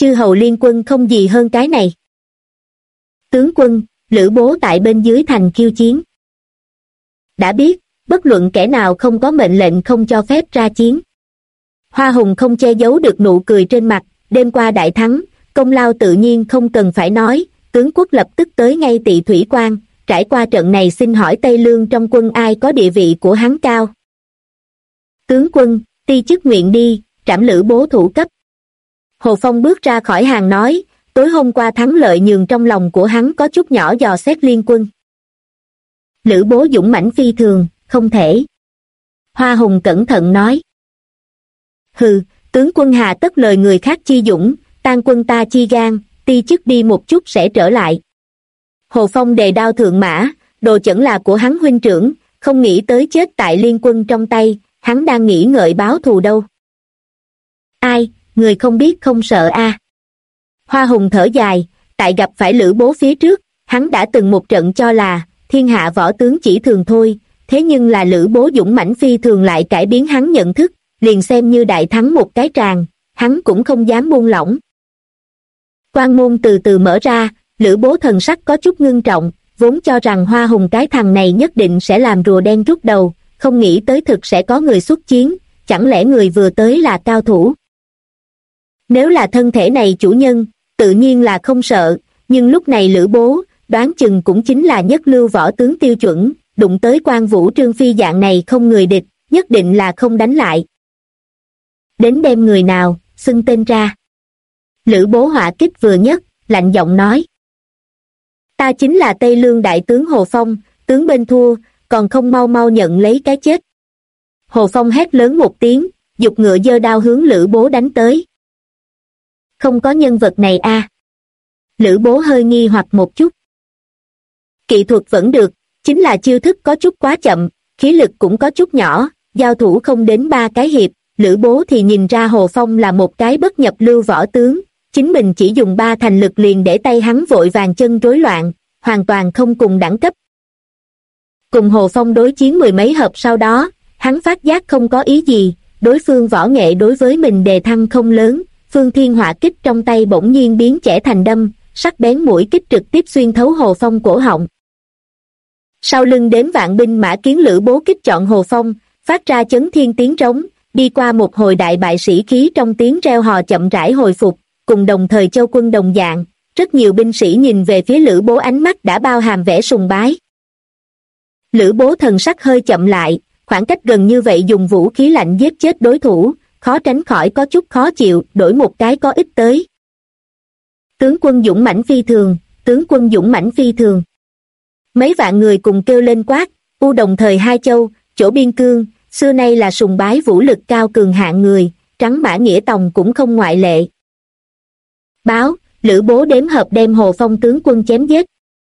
chư hầu liên quân không gì hơn cái này. Tướng quân, Lữ Bố tại bên dưới thành khiêu chiến. Đã biết, bất luận kẻ nào không có mệnh lệnh không cho phép ra chiến. Hoa Hùng không che giấu được nụ cười trên mặt, đêm qua đại thắng, công lao tự nhiên không cần phải nói, tướng quốc lập tức tới ngay Tỵ Thủy Quan, trải qua trận này xin hỏi Tây Lương trong quân ai có địa vị của hắn cao. Tướng quân, ti chức nguyện đi, trảm Lữ Bố thủ cấp. Hồ Phong bước ra khỏi hàng nói, tối hôm qua thắng lợi nhường trong lòng của hắn có chút nhỏ dò xét liên quân. Lữ Bố dũng mãnh phi thường, không thể. Hoa Hùng cẩn thận nói. Hừ, tướng quân hà tất lời người khác chi dũng, tan quân ta chi gan, ti chức đi một chút sẽ trở lại. Hồ Phong đề đao thượng mã, đồ chẩn là của hắn huynh trưởng, không nghĩ tới chết tại liên quân trong tay, hắn đang nghĩ ngợi báo thù đâu. Ai, người không biết không sợ a. Hoa Hùng thở dài, tại gặp phải Lữ Bố phía trước, hắn đã từng một trận cho là thiên hạ võ tướng chỉ thường thôi, thế nhưng là Lữ Bố dũng mãnh phi thường lại cải biến hắn nhận thức, liền xem như đại thắng một cái tràng, hắn cũng không dám buông lỏng. Quan môn từ từ mở ra, Lữ Bố thần sắc có chút ngưng trọng, vốn cho rằng Hoa Hùng cái thằng này nhất định sẽ làm rùa đen rút đầu, không nghĩ tới thực sẽ có người xuất chiến, chẳng lẽ người vừa tới là cao thủ. Nếu là thân thể này chủ nhân, tự nhiên là không sợ, nhưng lúc này Lữ Bố, đoán chừng cũng chính là nhất lưu võ tướng tiêu chuẩn, đụng tới Quan Vũ Trương Phi dạng này không người địch, nhất định là không đánh lại. Đến đem người nào, xưng tên ra. Lữ Bố hỏa kích vừa nhất, lạnh giọng nói. Ta chính là Tây Lương đại tướng Hồ Phong, tướng bên thua, còn không mau mau nhận lấy cái chết. Hồ Phong hét lớn một tiếng, giục ngựa giơ đao hướng Lữ Bố đánh tới. Không có nhân vật này a. Lữ Bố hơi nghi hoặc một chút. Kỹ thuật vẫn được, chính là chiêu thức có chút quá chậm, khí lực cũng có chút nhỏ, giao thủ không đến 3 cái hiệp, Lữ Bố thì nhìn ra Hồ Phong là một cái bất nhập lưu võ tướng, chính mình chỉ dùng 3 thành lực liền để tay hắn vội vàng chân rối loạn, hoàn toàn không cùng đẳng cấp. Cùng Hồ Phong đối chiến 10 mấy hợp sau đó, hắn phát giác không có ý gì, đối phương võ nghệ đối với mình đề thăng không lớn, Phương Thiên Hỏa kích trong tay bỗng nhiên biến chẻ thành đâm, sắc bén mũi kích trực tiếp xuyên thấu Hồ Phong cổ họng. Sau lưng đếm vạn binh mã kiến Lữ Bố kích chọn Hồ Phong, phát ra chấn thiên tiếng trống, đi qua một hồi đại bại sĩ khí trong tiếng reo hò chậm rãi hồi phục, cùng đồng thời châu quân đồng dạng, rất nhiều binh sĩ nhìn về phía Lữ Bố ánh mắt đã bao hàm vẻ sùng bái. Lữ Bố thần sắc hơi chậm lại, khoảng cách gần như vậy dùng vũ khí lạnh giết chết đối thủ, khó tránh khỏi có chút khó chịu, đổi một cái có ích tới. Tướng quân dũng mãnh phi thường, tướng quân dũng mãnh phi thường. Mấy vạn người cùng kêu lên quát, U đồng thời hai châu, chỗ biên cương, xưa nay là sùng bái vũ lực cao cường hạng người, Trắng Mã Nghĩa Tòng cũng không ngoại lệ. Báo, Lữ Bố đếm hợp đem Hồ Phong tướng quân chém giết.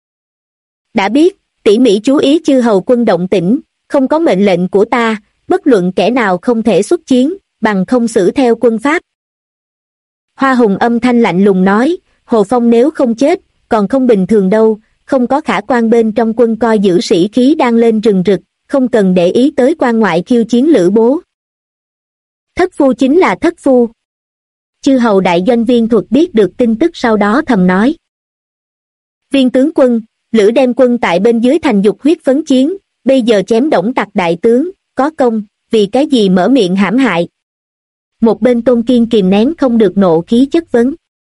Đã biết, tỉ mỉ chú ý chư hầu quân động tĩnh, không có mệnh lệnh của ta, bất luận kẻ nào không thể xuất chiến, bằng không xử theo quân pháp. Hoa Hùng âm thanh lạnh lùng nói, Hồ Phong nếu không chết, còn không bình thường đâu, không có khả quan bên trong quân coi giữ sĩ khí đang lên rừng rực, không cần để ý tới quan ngoại khiêu chiến Lữ Bố. Thất phu chính là thất phu. Chư hầu đại doanh viên thuật biết được tin tức sau đó thầm nói. Viên tướng quân, Lữ đem quân tại bên dưới thành dục huyết phấn chiến, bây giờ chém Đổng Tặc đại tướng, có công, vì cái gì mở miệng hãm hại. Một bên Tôn Kiên kìm nén không được nộ khí chất vấn.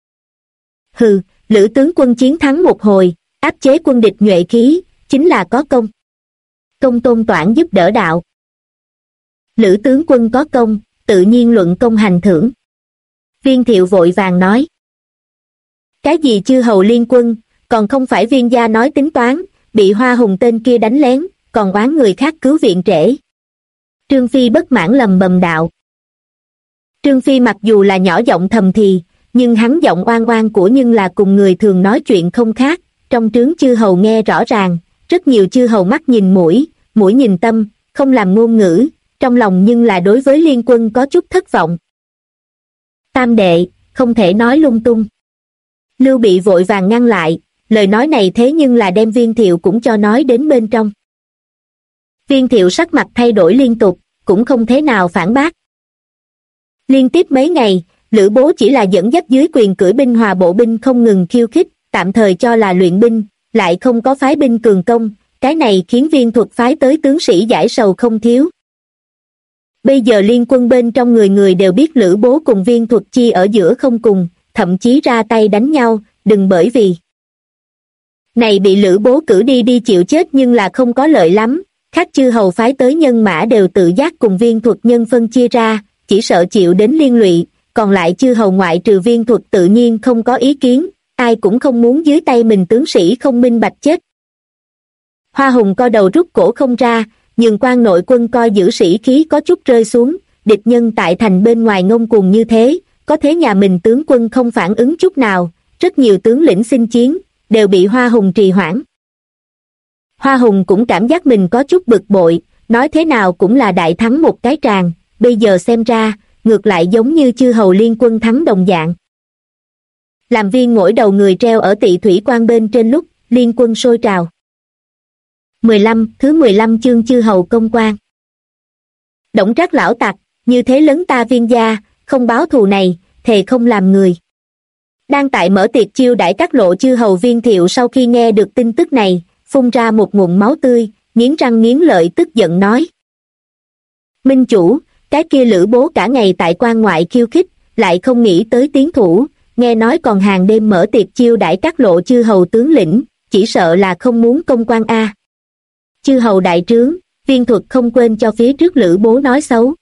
Hừ, Lữ tướng quân chiến thắng một hồi, áp chế quân địch nhuệ khí, chính là có công. Công Tôn Toản giúp đỡ đạo. Lữ tướng quân có công, tự nhiên luận công hành thưởng. Viên Thiệu vội vàng nói. Cái gì chư hầu liên quân, còn không phải Viên gia nói tính toán, bị Hoa Hùng tên kia đánh lén, còn oán người khác cứu viện trễ. Trương Phi bất mãn lầm bầm đạo. Trương Phi mặc dù là nhỏ giọng thầm thì, nhưng hắn giọng oan oan của nhưng là cùng người thường nói chuyện không khác, trong trướng chư hầu nghe rõ ràng, rất nhiều chư hầu mắt nhìn mũi, mũi nhìn tâm, không làm ngôn ngữ, trong lòng nhưng là đối với liên quân có chút thất vọng. Tam đệ, không thể nói lung tung. Lưu Bị vội vàng ngăn lại, lời nói này thế nhưng là đem Viên Thiệu cũng cho nói đến bên trong. Viên Thiệu sắc mặt thay đổi liên tục, cũng không thế nào phản bác. Liên tiếp mấy ngày, Lữ Bố chỉ là dẫn dắt dưới quyền cưỡi binh hòa bộ binh không ngừng khiêu khích, tạm thời cho là luyện binh, lại không có phái binh cường công, cái này khiến Viên Thuật phái tới tướng sĩ giải sầu không thiếu. Bây giờ liên quân bên trong người người đều biết Lữ Bố cùng Viên Thuật chi ở giữa không cùng, thậm chí ra tay đánh nhau, đừng bởi vì này bị Lữ Bố cử đi chịu chết nhưng là không có lợi lắm, khác chư hầu phái tới nhân mã đều tự giác cùng Viên Thuật nhân phân chia ra, chỉ sợ chịu đến liên lụy, còn lại chư hầu ngoại trừ Viên Thuật tự nhiên không có ý kiến, ai cũng không muốn dưới tay mình tướng sĩ không minh bạch chết. Hoa Hùng co đầu rút cổ không ra, nhường quan nội quân coi giữ sĩ khí có chút rơi xuống, địch nhân tại thành bên ngoài ngông cuồng như thế, có thế nhà mình tướng quân không phản ứng chút nào, rất nhiều tướng lĩnh xin chiến, đều bị Hoa Hùng trì hoãn. Hoa Hùng cũng cảm giác mình có chút bực bội, nói thế nào cũng là đại thắng một cái tràng, bây giờ xem ra, ngược lại giống như chư hầu liên quân thắng đồng dạng. Làm viên mỗi đầu người treo ở Tỵ Thủy Quan bên trên lúc, liên quân sôi trào. 15, thứ 15 chương chư hầu công quan. Đổng Trác lão tặc, như thế lấn ta Viên gia, không báo thù này, thề không làm người. Đang tại mở tiệc chiêu đãi các lộ chư hầu Viên Thiệu sau khi nghe được tin tức này, phun ra một ngụm máu tươi, nghiến răng nghiến lợi tức giận nói. Minh chủ, cái kia Lữ Bố cả ngày tại quan ngoại khiêu khích, lại không nghĩ tới tiến thủ, nghe nói còn hàng đêm mở tiệc chiêu đãi các lộ chư hầu tướng lĩnh, chỉ sợ là không muốn công quan a. Chư hầu đại trướng, Viên Thuật không quên cho phía trước Lữ Bố nói xấu.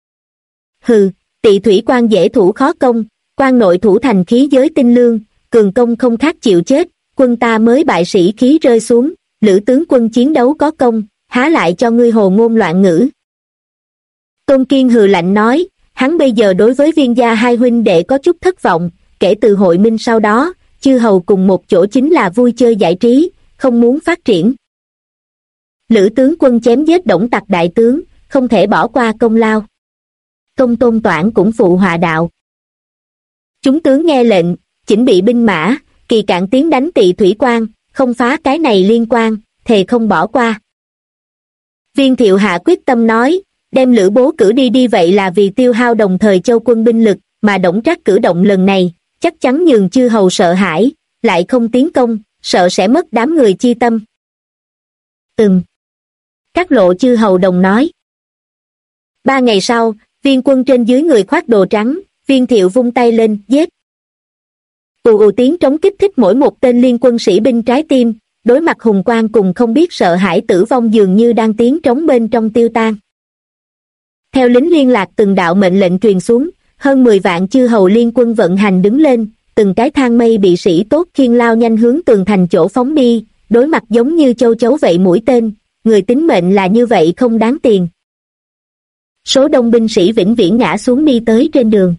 Hừ, Tỵ Thủy Quan dễ thủ khó công, quan nội thủ thành khí giới tinh lương, cường công không khác chịu chết, quân ta mới bại sĩ khí rơi xuống, Lữ tướng quân chiến đấu có công, há lại cho ngươi hồ ngôn loạn ngữ. Tôn Kiên hừ lạnh nói, hắn bây giờ đối với Viên gia hai huynh đệ có chút thất vọng, kể từ hội minh sau đó, chư hầu cùng một chỗ chính là vui chơi giải trí, không muốn phát triển. Lữ tướng quân chém giết Đổng Tặc đại tướng, không thể bỏ qua công lao. Công Tôn Toản cũng phụ họa đạo. Chúng tướng nghe lệnh, chỉnh bị binh mã, kỳ cạn tiến đánh Tỵ Thủy Quan, không phá cái này liên quan, thề không bỏ qua. Viên Thiệu hạ quyết tâm nói, đem Lữ Bố cử đi vậy là vì tiêu hao đồng thời châu quân binh lực, mà Đổng Trác cử động lần này, chắc chắn nhường chư hầu sợ hãi, lại không tiến công, sợ sẽ mất đám người chi tâm. Các lộ chư hầu đồng nói. 3 ngày sau, Viên quân trên dưới người khoác đồ trắng, Viên Thiệu vung tay lên, giết. Ù tiếng trống kích thích mỗi một tên liên quân sĩ binh trái tim, đối mặt hùng quang cùng không biết sợ hãi tử vong dường như đang tiếng trống bên trong tiêu tan. Theo lính liên lạc từng đạo mệnh lệnh truyền xuống, hơn 10 vạn chư hầu liên quân vận hành đứng lên, từng cái thang mây bị sĩ tốt khiêng lao nhanh hướng tường thành chỗ phóng đi, đối mặt giống như châu chấu vậy mũi tên, người tính mệnh là như vậy không đáng tiền. Số đông binh sĩ vĩnh viễn ngã xuống đi tới trên đường.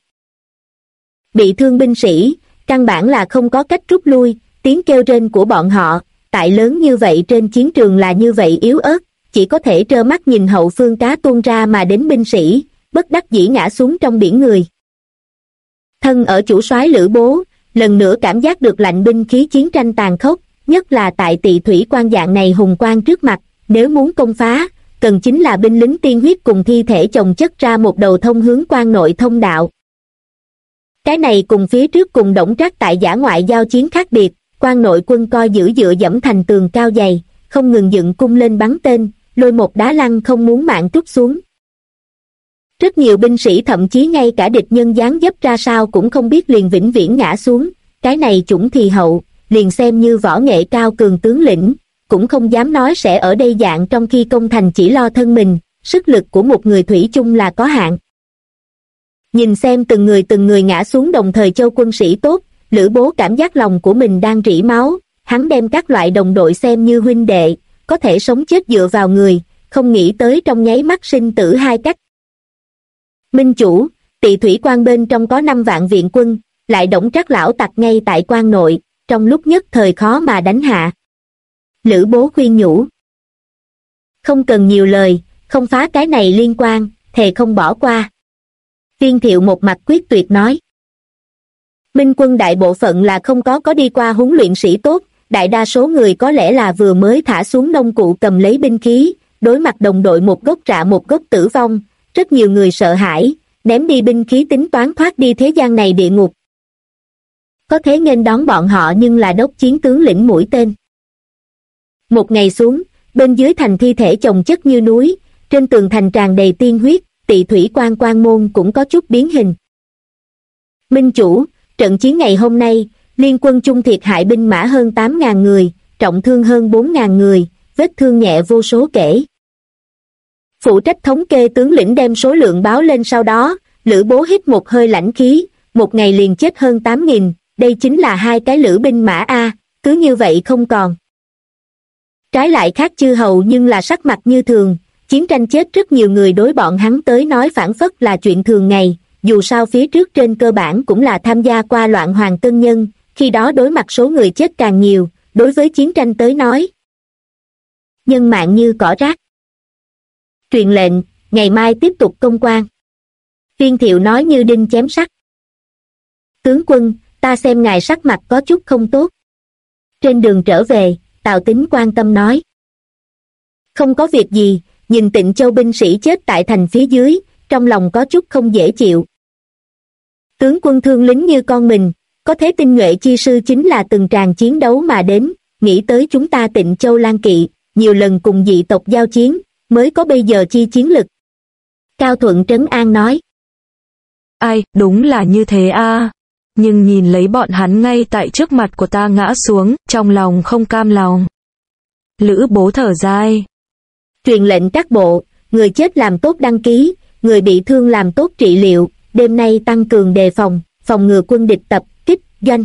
Bị thương binh sĩ, căn bản là không có cách rút lui, tiếng kêu rên của bọn họ, tại lớn như vậy trên chiến trường là như vậy yếu ớt, chỉ có thể trơ mắt nhìn hậu phương cá tuôn ra mà đến binh sĩ, bất đắc dĩ ngã xuống trong biển người. Thân ở chủ soái Lữ Bố, lần nữa cảm giác được lạnh binh khí chiến tranh tàn khốc, nhất là tại Tỵ Thủy Quan dạng này hùng quan trước mặt, nếu muốn công phá, cần chính là binh lính tiên huyết cùng thi thể chồng chất ra một đầu thông hướng quan nội thông đạo. Cái này cùng phía trước cùng Đổng Trác tại dã ngoại giao chiến khác biệt, quan nội quân coi giữ dựa dẫm thành tường cao dày, không ngừng dựng cung lên bắn tên, lôi một đá lăn không muốn mạng trút xuống. Rất nhiều binh sĩ thậm chí ngay cả địch nhân dáng dấp ra sao cũng không biết liền vĩnh viễn ngã xuống, cái này chủng thì hậu, liền xem như võ nghệ cao cường tướng lĩnh, cũng không dám nói sẽ ở đây dạng trong khi công thành chỉ lo thân mình, sức lực của một người thủy chung là có hạn. Nhìn xem từng người ngã xuống đồng thời châu quân sĩ tốt, Lữ Bố cảm giác lòng của mình đang rỉ máu, hắn đem các loại đồng đội xem như huynh đệ, có thể sống chết dựa vào người, không nghĩ tới trong nháy mắt sinh tử hai cách. Minh chủ, Tỵ Thủy Quan bên trong có 5 vạn viện quân, lại Đổng Trác lão tặc ngay tại quan nội, trong lúc nhất thời khó mà đánh hạ. Lữ Bố khuyên nhủ. Không cần nhiều lời, không phá cái này liên quan, thề không bỏ qua. Viên Thiệu một mặt quyết tuyệt nói. Minh quân đại bộ phận là không có đi qua huấn luyện sĩ tốt, đại đa số người có lẽ là vừa mới thả xuống nông cụ cầm lấy binh khí, đối mặt đồng đội một gốc rạ một gốc tử vong, rất nhiều người sợ hãi, ném đi binh khí tính toán thoát đi thế gian này địa ngục. Có thế nghênh đón bọn họ nhưng là đốc chiến tướng lĩnh mũi tên. Một ngày xuống, bên dưới thành thi thể chồng chất như núi, trên tường thành tràn đầy tiên huyết, Tị Thủy Quan quan môn cũng có chút biến hình. Minh chủ, trận chiến ngày hôm nay, liên quân chung thiệt hại binh mã hơn 8.000 người, trọng thương hơn 4.000 người, vết thương nhẹ vô số kể. Phụ trách thống kê tướng lĩnh đem số lượng báo lên sau đó, Lữ Bố hít một hơi lãnh khí, một ngày liền chết hơn 8.000, đây chính là 2 cái lữ binh mã A, cứ như vậy không còn. Trái lại khác chư hầu nhưng là sắc mặt như thường, chiến tranh chết rất nhiều người đối bọn hắn tới nói phản phất là chuyện thường ngày, dù sao phía trước trên cơ bản cũng là tham gia qua loạn hoàng tân nhân, khi đó đối mặt số người chết càng nhiều, đối với chiến tranh tới nói. Nhân mạng như cỏ rác. Truyền lệnh, ngày mai tiếp tục công quan. Viên Thiệu nói như đinh chém sắt. Tướng quân, ta xem ngài sắc mặt có chút không tốt. Trên đường trở về, Tào Tín quan tâm nói. Không có việc gì, nhìn Tịnh Châu binh sĩ chết tại thành phía dưới, trong lòng có chút không dễ chịu. Tướng quân thương lính như con mình, có thế tinh nhuệ chi sư chính là từng tràng chiến đấu mà đến, nghĩ tới chúng ta Tịnh Châu Lan Kỵ, nhiều lần cùng dị tộc giao chiến, mới có bây giờ chi chiến lực. Cao Thuận trấn an nói. Ai, đúng là như thế a. Nhưng nhìn lấy bọn hắn ngay tại trước mặt của ta ngã xuống, trong lòng không cam lòng. Lữ Bố thở dài. Truyền lệnh các bộ, người chết làm tốt đăng ký, người bị thương làm tốt trị liệu, đêm nay tăng cường đề phòng, phòng ngừa quân địch tập kích doanh.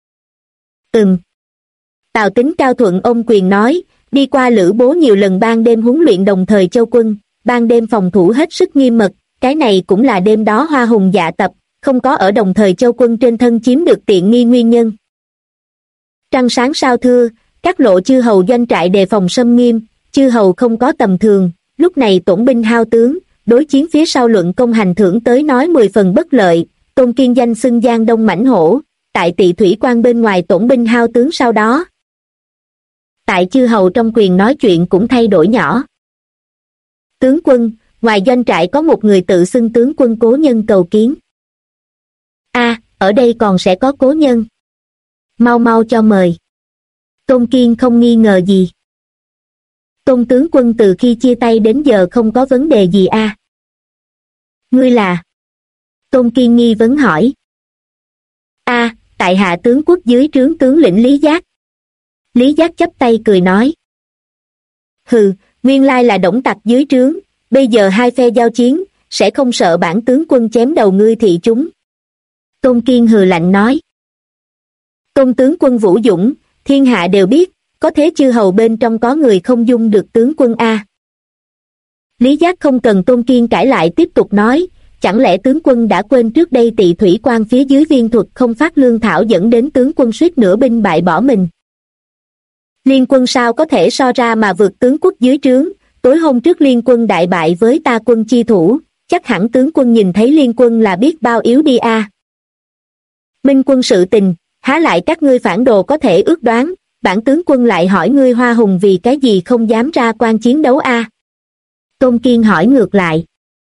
Tào Tín Cao Thuận ôm quyền nói, đi qua Lữ Bố nhiều lần ban đêm huấn luyện đồng thời châu quân, ban đêm phòng thủ hết sức nghiêm mật, cái này cũng là đêm đó Hoa Hùng dạ tập, không có ở đồng thời châu quân trên thân chiếm được tiện nghi nguyên nhân. Trăng sáng sao thưa, các lộ chư hầu doanh trại đề phòng xâm nghiêm, chư hầu không có tầm thường, lúc này tổn binh hao tướng, đối chiến phía sau luận công hành thưởng tới nói 10 phần bất lợi, Tôn Kiên danh xưng Giang Đông mãnh hổ, tại Tị Thủy Quan bên ngoài tổn binh hao tướng sau đó. Tại chư hầu trong quyền nói chuyện cũng thay đổi nhỏ. Tướng quân, ngoài doanh trại có một người tự xưng tướng quân cố nhân cầu kiến. Ở đây còn sẽ có cố nhân. Mau mau cho mời. Tôn Kiên không nghi ngờ gì. Tôn tướng quân từ khi chia tay đến giờ không có vấn đề gì a? Ngươi là? Tôn Kiên nghi vấn hỏi. Tại hạ tướng quốc dưới trướng tướng lĩnh Lý Giác. Lý Giác chắp tay cười nói. Hừ, nguyên lai là Đổng Tặc dưới trướng, bây giờ hai phe giao chiến, sẽ không sợ bản tướng quân chém đầu ngươi thị chúng. Tôn Kiên hừ lạnh nói. Tôn tướng quân vũ dũng, thiên hạ đều biết, có thế chư hầu bên trong có người không dung được tướng quân a? Lý Giác không cần Tôn Kiên cãi lại tiếp tục nói, chẳng lẽ tướng quân đã quên trước đây Tị Thủy Quan phía dưới viên thuật không phát lương thảo dẫn đến tướng quân suýt nửa binh bại bỏ mình. Liên quân sao có thể so ra mà vượt tướng quốc dưới trướng, tối hôm trước liên quân đại bại với ta quân chi thủ, chắc hẳn tướng quân nhìn thấy liên quân là biết bao yếu đi a. Minh quân sự tình, há lại các ngươi phản đồ có thể ước đoán, bản tướng quân lại hỏi ngươi Hoa Hùng vì cái gì không dám ra quan chiến đấu a? Tôn Kiên hỏi ngược lại.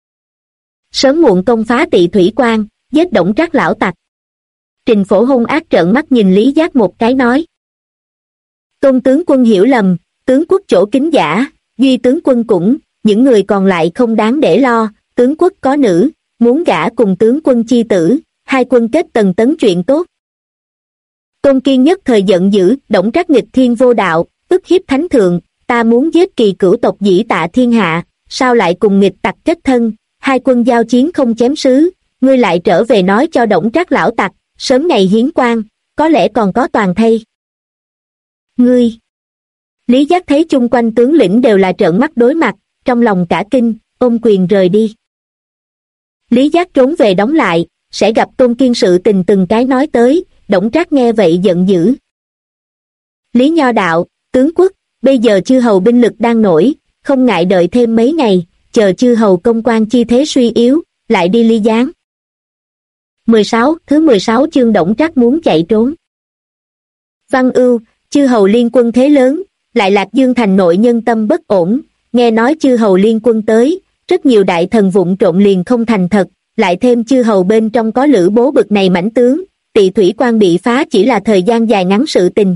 Sớm muộn công phá Tị Thủy Quan, giết Đổng Trác lão tặc. Trình Phổ hung ác trợn mắt nhìn Lý Giác một cái nói. Tôn tướng quân hiểu lầm, tướng quốc chỗ kính giả, duy tướng quân cũng, những người còn lại không đáng để lo, tướng quốc có nữ, muốn gả cùng tướng quân chi tử, hai quân kết tần tấn chuyện tốt. Tôn Kiên nhất thời giận dữ, Đổng Trác nghịch thiên vô đạo, ức hiếp thánh thượng, ta muốn giết kỳ cửu tộc dĩ tạ thiên hạ, sao lại cùng nghịch tặc kết thân, hai quân giao chiến không chém sứ, ngươi lại trở về nói cho Đổng Trác lão tặc, sớm ngày hiến quan, có lẽ còn có toàn thây. Ngươi! Lý Giác thấy chung quanh tướng lĩnh đều là trợn mắt đối mặt, trong lòng cả kinh, ôm quyền rời đi. Lý Giác trốn về đóng lại, sẽ gặp Tôn Kiên sự tình từng cái nói tới, Đổng Trác nghe vậy giận dữ. Lý Nho đạo, tướng quốc, bây giờ chư hầu binh lực đang nổi, không ngại đợi thêm mấy ngày, chờ chư hầu công quan chi thế suy yếu, lại đi ly gián. 16, thứ 16 chương Đổng Trác muốn chạy trốn. Văn Ưu, chư hầu liên quân thế lớn, lại Lạc Dương thành nội nhân tâm bất ổn, nghe nói chư hầu liên quân tới, rất nhiều đại thần vụng trộm liền không thành thật, lại thêm chư hầu bên trong có Lữ Bố bực này mãnh tướng, Tỵ Thủy Quan bị phá chỉ là thời gian dài ngắn sự tình.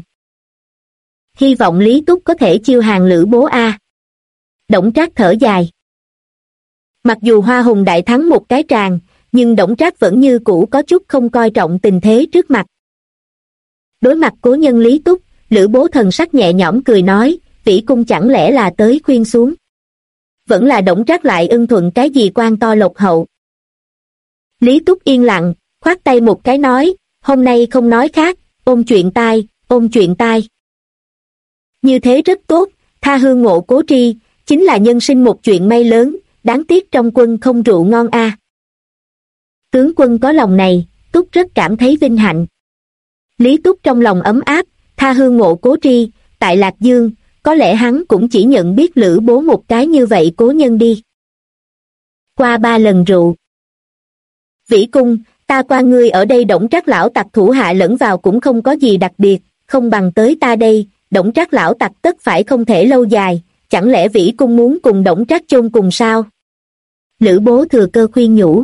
Hy vọng Lý Túc có thể chiêu hàng Lữ Bố a. Đổng Trác thở dài. Mặc dù Hoa Hùng đại thắng một cái tràng, nhưng Đổng Trác vẫn như cũ có chút không coi trọng tình thế trước mặt. Đối mặt cố nhân Lý Túc, Lữ Bố thần sắc nhẹ nhõm cười nói, Vĩ Cung chẳng lẽ là tới khuyên xuống. Vẫn là Đổng Trác lại ưng thuận cái gì quan to lộc hậu. Lý Túc yên lặng, khoát tay một cái nói, hôm nay không nói khác, ôm chuyện tai, ôm chuyện tai. Như thế rất tốt, tha hương ngộ cố tri, chính là nhân sinh một chuyện may lớn, đáng tiếc trong quân không rượu ngon a. Tướng quân có lòng này, Túc rất cảm thấy vinh hạnh. Lý Túc trong lòng ấm áp, tha hương ngộ cố tri, tại Lạc Dương, có lẽ hắn cũng chỉ nhận biết Lữ Bố một cái như vậy cố nhân đi. Qua 3 lần rượu. Vĩ Cung, ta qua ngươi ở đây Đổng Trác lão tặc thủ hạ lẫn vào cũng không có gì đặc biệt, không bằng tới ta đây, Đổng Trác lão tặc tất phải không thể lâu dài, chẳng lẽ Vĩ Cung muốn cùng Đổng Trác chôn cùng sao? Lữ Bố thừa cơ khuyên nhủ.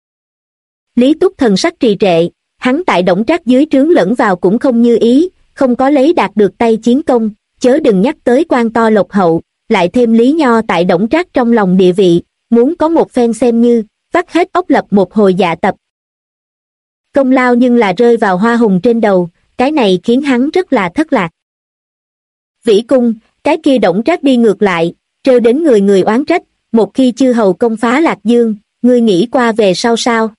Lý Túc thần sắc trì trệ, hắn tại Đổng Trác dưới trướng lẫn vào cũng không như ý, không có lấy đạt được tay chiến công, chớ đừng nhắc tới quan to lộc hậu, lại thêm Lý Nho tại Đổng Trác trong lòng địa vị, muốn có một phen xem như, vắt hết óc lập một hồi dạ tập. Công lao nhưng là rơi vào Hoa Hùng trên đầu, cái này khiến hắn rất là thất lạc. Vĩ Cung, cái kia Đổng Trác đi ngược lại, trêu đến người người oán trách, một khi chư hầu công phá Lạc Dương, ngươi nghĩ qua về sau sao?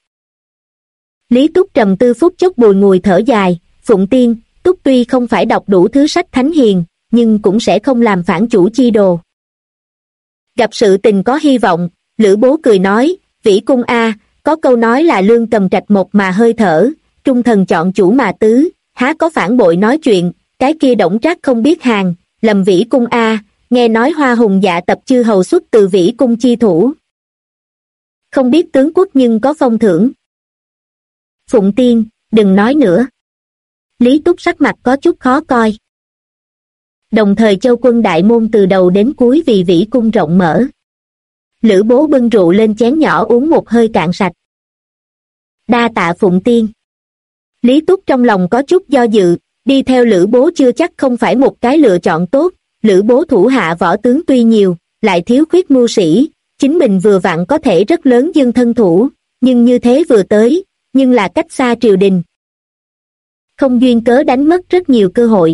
Lý Túc trầm tư phút chốc bùi ngùi thở dài, Phụng Tiên, Túc tuy không phải đọc đủ thứ sách thánh hiền, nhưng cũng sẽ không làm phản chủ chi đồ. Gặp sự tình có hy vọng, Lữ Bố cười nói, Vĩ Cung a, có câu nói là lương cầm trạch một mà hơi thở, trung thần chọn chủ mà tứ, há có phản bội nói chuyện, cái kia Đổng Trác không biết hàng, lầm Vĩ Cung a, nghe nói Hoa Hùng dạ tập chư hầu xuất từ Vĩ Cung chi thủ. Không biết tướng quốc nhưng có phong thưởng. Phụng Tiên, đừng nói nữa. Lý Túc sắc mặt có chút khó coi. Đồng thời châu quân đại môn từ đầu đến cuối vì Vĩ Cung rộng mở. Lữ Bố bưng rượu lên chén nhỏ uống một hơi cạn sạch. Đa tạ Phụng Tiên. Lý Túc trong lòng có chút do dự, đi theo Lữ Bố chưa chắc không phải một cái lựa chọn tốt. Lữ Bố thủ hạ võ tướng tuy nhiều, lại thiếu khuyết mưu sĩ, chính mình vừa vặn có thể rất lớn dương thân thủ, nhưng như thế vừa tới, nhưng là cách xa triều đình. Không duyên cớ đánh mất rất nhiều cơ hội.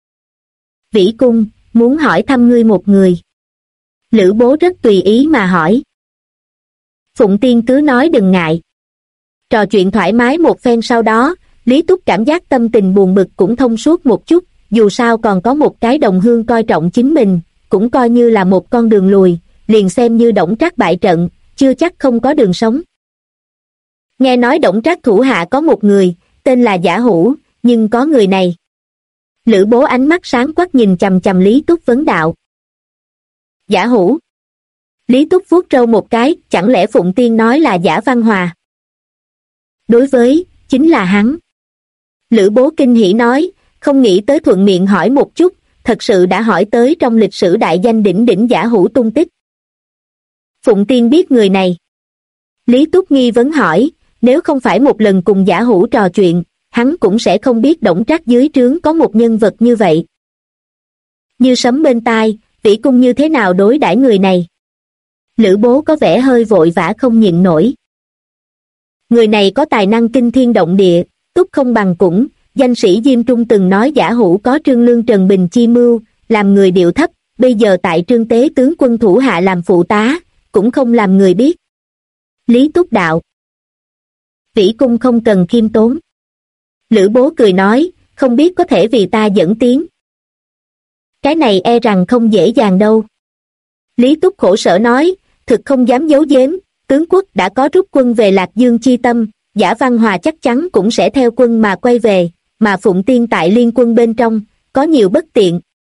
Vĩ Cung, muốn hỏi thăm ngươi một người. Lữ Bố rất tùy ý mà hỏi. Phụng Tiên cứ nói đừng ngại. Trò chuyện thoải mái một phen sau đó, Lý Túc cảm giác tâm tình buồn bực cũng thông suốt một chút, dù sao còn có một cái đồng hương coi trọng chính mình, cũng coi như là một con đường lùi, liền xem như Đổng Trác bại trận, chưa chắc không có đường sống. Nghe nói Đổng Trác thủ hạ có một người, tên là Giả Hữu, nhưng có người này. Lữ Bố ánh mắt sáng quắc nhìn chằm chằm Lý Túc vấn đạo. Giả Hữu. Lý Túc vuốt râu một cái, chẳng lẽ Phụng Tiên nói là Giả Văn Hòa? Đối với, chính là hắn. Lữ Bố kinh hỉ nói, không nghĩ tới thuận miệng hỏi một chút, thật sự đã hỏi tới trong lịch sử đại danh đỉnh đỉnh Giả Hữu tung tích. Phụng Tiên biết người này. Lý Túc nghi vấn hỏi, nếu không phải một lần cùng Giả Hữu trò chuyện, hắn cũng sẽ không biết Đổng Trác dưới trướng có một nhân vật như vậy. Như sấm bên tai, Vĩ Cung như thế nào đối đãi người này? Lữ Bố có vẻ hơi vội vã không nhịn nổi. Người này có tài năng kinh thiên động địa, Túc không bằng cũng, danh sĩ Diêm Trung từng nói Giả Hữu có Trương Lương Trần Bình chi mưu, làm người điệu thấp, bây giờ tại Trương Tế tướng quân thủ hạ làm phụ tá, cũng không làm người biết. Lý Túc đạo. Vĩ Cung không cần khiêm tốn. Lữ Bố cười nói, không biết có thể vì ta dẫn tiếng. Cái này e rằng không dễ dàng đâu. Lý Túc khổ sở nói, thực không dám giấu giếm, tướng quốc đã có rút quân về Lạc Dương chi tâm, Giả Văn Hòa chắc chắn cũng sẽ theo quân mà quay về, mà Phụng Tiên tại liên quân bên trong, có nhiều bất tiện.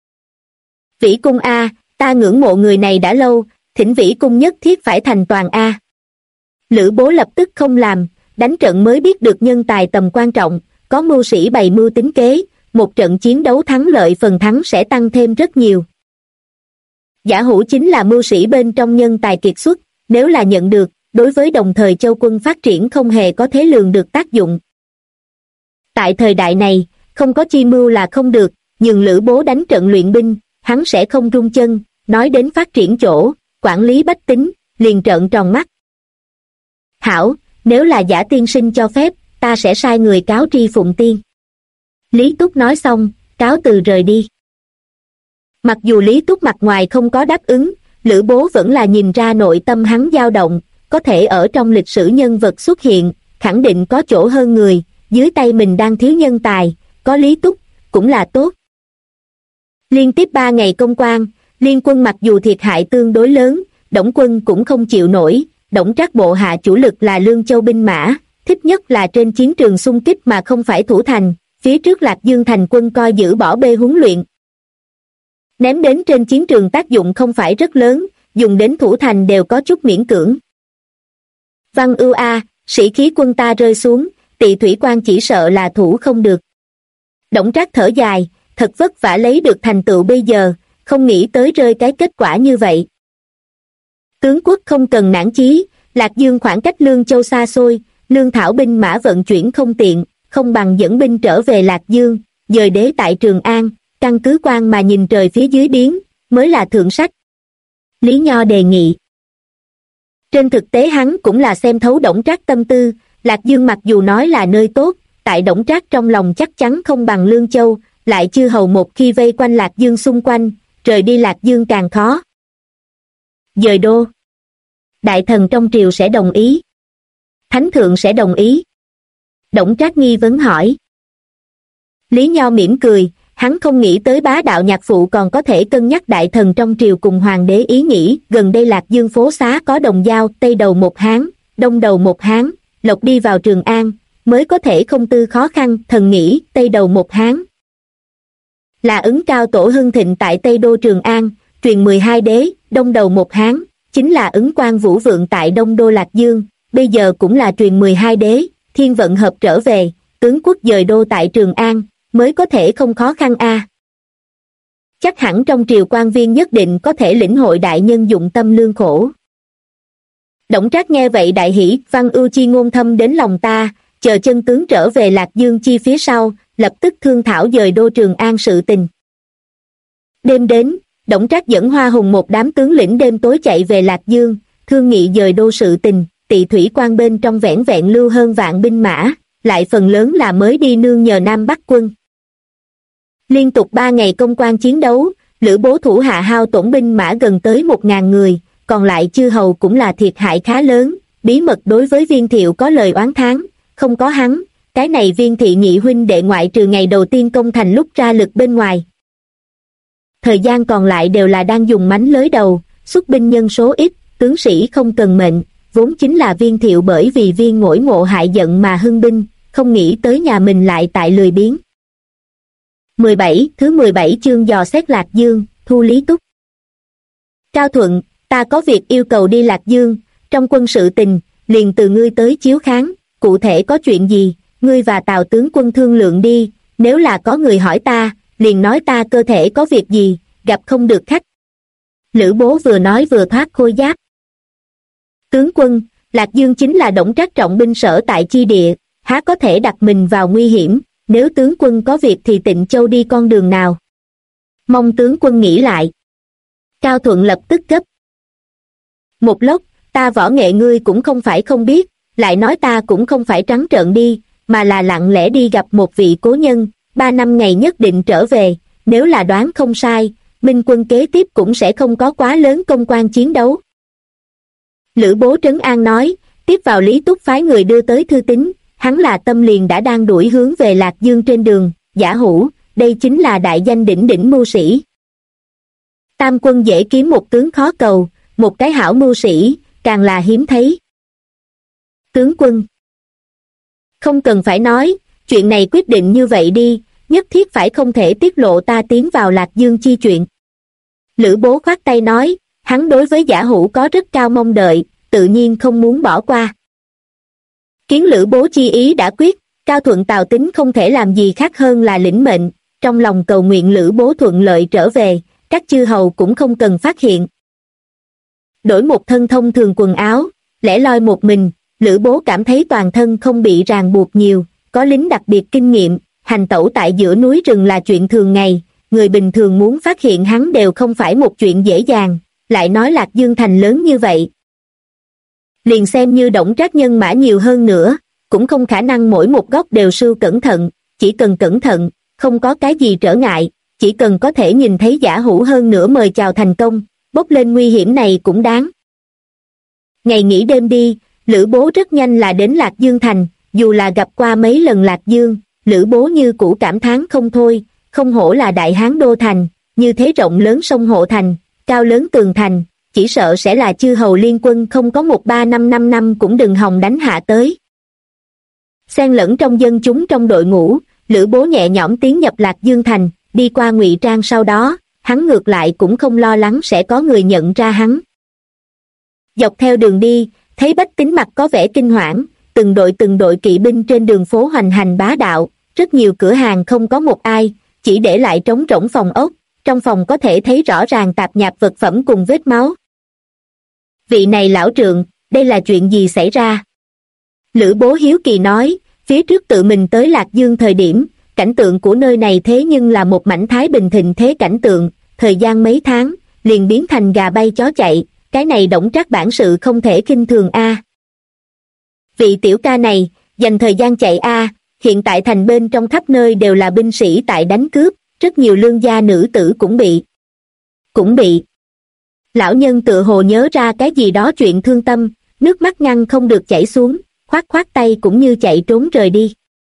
Vĩ Cung a, ta ngưỡng mộ người này đã lâu, thỉnh Vĩ Cung nhất thiết phải thành toàn a. Lữ Bố lập tức không làm, đánh trận mới biết được nhân tài tầm quan trọng, có mưu sĩ bày mưu tính kế, một trận chiến đấu thắng lợi phần thắng sẽ tăng thêm rất nhiều. Giả Hữu chính là mưu sĩ bên trong nhân tài kiệt xuất, nếu là nhận được, đối với đồng thời châu quân phát triển không hề có thể lường được tác dụng. Tại thời đại này, không có chi mưu là không được, nhưng Lữ Bố đánh trận luyện binh, hắn sẽ không rung chân, nói đến phát triển chỗ, quản lý bách tính, liền trợn tròn mắt. Hảo, nếu là Giả tiên sinh cho phép, ta sẽ sai người cáo tri Phụng Tiên. Lý Túc nói xong, cáo từ rời đi. Mặc dù Lý Túc mặt ngoài không có đáp ứng, Lữ Bố vẫn là nhìn ra nội tâm hắn dao động, có thể ở trong lịch sử nhân vật xuất hiện, khẳng định có chỗ hơn người, dưới tay mình đang thiếu nhân tài, có Lý Túc, cũng là tốt. Liên tiếp 3 ngày công quan, liên quân mặc dù thiệt hại tương đối lớn, Đổng quân cũng không chịu nổi, Đổng Trác bộ hạ chủ lực là Lương Châu binh mã, thích nhất là trên chiến trường xung kích mà không phải thủ thành, phía trước Lạc Dương thành quân coi giữ bỏ bê huấn luyện. Ném đến trên chiến trường tác dụng không phải rất lớn, dùng đến thủ thành đều có chút miễn cưỡng. Văn ưu a, sĩ khí quân ta rơi xuống, Tỵ Thủy Quan chỉ sợ là thủ không được. Đổng Trác thở dài, thật vất vả lấy được thành tựu bây giờ, không nghĩ tới rơi cái kết quả như vậy. Tướng quốc không cần nản chí, Lạc Dương khoảng cách Lương Châu xa xôi, lương thảo binh mã vận chuyển không tiện, không bằng dẫn binh trở về Lạc Dương, dời đế tại Trường An, căn cứ quan mà nhìn trời phía dưới biến, mới là thượng sách. Lý Nho đề nghị. Trên thực tế hắn cũng là xem thấu Đổng Trác tâm tư, Lạc Dương mặc dù nói là nơi tốt, tại Đổng Trác trong lòng chắc chắn không bằng Lương Châu, lại chư hầu một khi vây quanh Lạc Dương xung quanh, rời đi Lạc Dương càng khó. Dời đô. Đại thần trong triều sẽ đồng ý. Thánh thượng sẽ đồng ý. Đổng Trác nghi vấn hỏi. Lý Nho mỉm cười, hắn không nghĩ tới bá đạo nhạc phụ còn có thể cân nhắc đại thần trong triều cùng hoàng đế ý nghĩ. Gần đây Lạc Dương phố xá có đồng dao, tây đầu một Hán, đông đầu một Hán, lộc đi vào Trường An, mới có thể không tư khó khăn. Thần nghĩ tây đầu một Hán là Ứng Cao tổ hưng thịnh tại Tây Đô Trường An, truyền 12 đế, đông đầu một Hán, chính là Ứng Quang Vũ Vượng tại Đông Đô Lạc Dương, bây giờ cũng là truyền 12 đế, thiên vận hợp trở về, tướng quốc dời đô tại Trường An, mới có thể không khó khăn a. Chắc hẳn trong triều quan viên nhất định có thể lĩnh hội đại nhân dụng tâm lương khổ. Đổng Trác nghe vậy đại hỉ, văn ưu chi ngôn thâm đến lòng ta, chờ chân tướng trở về Lạc Dương chi phía sau, lập tức thương thảo dời đô Trường An sự tình. Đêm đến, Đổng Trác dẫn Hoa Hùng một đám tướng lĩnh đêm tối chạy về Lạc Dương, thương nghị dời đô sự tình. Tỵ Thủy Quan bên trong vẻn vẹn lưu hơn vạn binh mã, lại phần lớn là mới đi nương nhờ Nam Bắc quân. Liên tục 3 ngày công quan chiến đấu, Lữ Bố thủ hạ hao tổn binh mã gần tới 1000 người, còn lại chư hầu cũng là thiệt hại khá lớn, bí mật đối với Viên Thiệu có lời oán thán, không có hắn, cái này Viên thị nhị huynh đệ ngoại trừ ngày đầu tiên công thành lúc ra lực bên ngoài. Thời gian còn lại đều là đang dùng mánh lới đầu, xuất binh nhân số ít, tướng sĩ không cần mệnh, vốn chính là Viên Thiệu bởi vì Viên Ngỗi ngộ hại giận mà hưng binh, không nghĩ tới nhà mình lại tại lười biếng. 17, thứ 17 chương dò xét Lạc Dương, thu Lý Túc. Cao Thuận, ta có việc yêu cầu đi Lạc Dương, trong quân sự tình, liền từ ngươi tới chiếu kháng, cụ thể có chuyện gì, ngươi và Tào tướng quân thương lượng đi, nếu là có người hỏi ta, liền nói ta cơ thể có việc gì, gặp không được khách. Lữ Bố vừa nói vừa thoát khôi giáp. Tướng quân, Lạc Dương chính là Đổng Trác trọng binh sở tại chi địa, há có thể đặt mình vào nguy hiểm, nếu tướng quân có việc thì Tịnh Châu đi con đường nào? Mong tướng quân nghĩ lại. Cao Thuận lập tức gấp. Một lốc, ta võ nghệ ngươi cũng không phải không biết, lại nói ta cũng không phải trắng trợn đi, mà là lặng lẽ đi gặp một vị cố nhân, 3 năm ngày nhất định trở về, nếu là đoán không sai, minh quân kế tiếp cũng sẽ không có quá lớn công quan chiến đấu. Lữ Bố trấn an nói, tiếp vào Lý Túc phái người đưa tới thư tín, hắn là Tâm liền đã đang đuổi hướng về Lạc Dương trên đường, Giả Hữu, đây chính là đại danh đỉnh đỉnh mưu sĩ. Tam quân dễ kiếm một tướng khó cầu, một cái hảo mưu sĩ, càng là hiếm thấy. Tướng quân, không cần phải nói, chuyện này quyết định như vậy đi, nhất thiết phải không thể tiết lộ ta tiến vào Lạc Dương chi chuyện. Lữ Bố khoát tay nói, hắn đối với Giả Hữu có rất cao mong đợi, tự nhiên không muốn bỏ qua. Kiến Lữ Bố chi ý đã quyết, Cao Thuận Tào tính không thể làm gì khác hơn là lĩnh mệnh, trong lòng cầu nguyện Lữ Bố thuận lợi trở về, các chư hầu cũng không cần phát hiện. Đổi một thân thông thường quần áo, lẻ loi một mình. Lữ Bố cảm thấy toàn thân không bị ràng buộc nhiều, có lính đặc biệt kinh nghiệm, hành tẩu tại giữa núi rừng là chuyện thường ngày, người bình thường muốn phát hiện hắn đều không phải một chuyện dễ dàng, lại nói Lạc Dương thành lớn như vậy. Liền xem như Đổng Trác nhân mã nhiều hơn nữa, cũng không khả năng mỗi một góc đều sưu cẩn thận, chỉ cần cẩn thận, không có cái gì trở ngại, chỉ cần có thể nhìn thấy giả hữu hơn nữa mời chào thành công, bốc lên nguy hiểm này cũng đáng. Ngày nghỉ đêm đi, Lữ Bố rất nhanh là đến Lạc Dương thành, dù là gặp qua mấy lần Lạc Dương, Lữ Bố như cũ cảm thán không thôi, không hổ là đại hán đô thành, như thế rộng lớn sông hộ thành, cao lớn tường thành, chỉ sợ sẽ là chư hầu liên quân không có 1-3-5 năm cũng đừng hòng đánh hạ tới. Xen lẫn trong dân chúng trong đội ngũ, Lữ Bố nhẹ nhõm tiến nhập Lạc Dương thành, đi qua ngụy trang sau đó, hắn ngược lại cũng không lo lắng sẽ có người nhận ra hắn. Dọc theo đường đi, thấy bách tính mặt có vẻ kinh hoảng, từng đội kỵ binh trên đường phố hoành hành bá đạo, rất nhiều cửa hàng không có một ai, chỉ để lại trống rỗng phòng ốc, trong phòng có thể thấy rõ ràng tạp nhạp vật phẩm cùng vết máu. Vị này lão trượng, đây là chuyện gì xảy ra? Lữ Bố hiếu kỳ nói, phía trước tự mình tới Lạc Dương thời điểm, cảnh tượng của nơi này thế nhưng là một mảnh thái bình thịnh thế cảnh tượng, thời gian mấy tháng, liền biến thành gà bay chó chạy, cái này Đổng Trác bản sự không thể khinh thường a. Vị tiểu ca này, dành thời gian chạy a, hiện tại thành bên trong khắp nơi đều là binh sĩ tại đánh cướp, rất nhiều lương gia nữ tử cũng bị. Lão nhân tựa hồ nhớ ra cái gì đó chuyện thương tâm, nước mắt ngăn không được chảy xuống, khoát tay cũng như chạy trốn rời đi.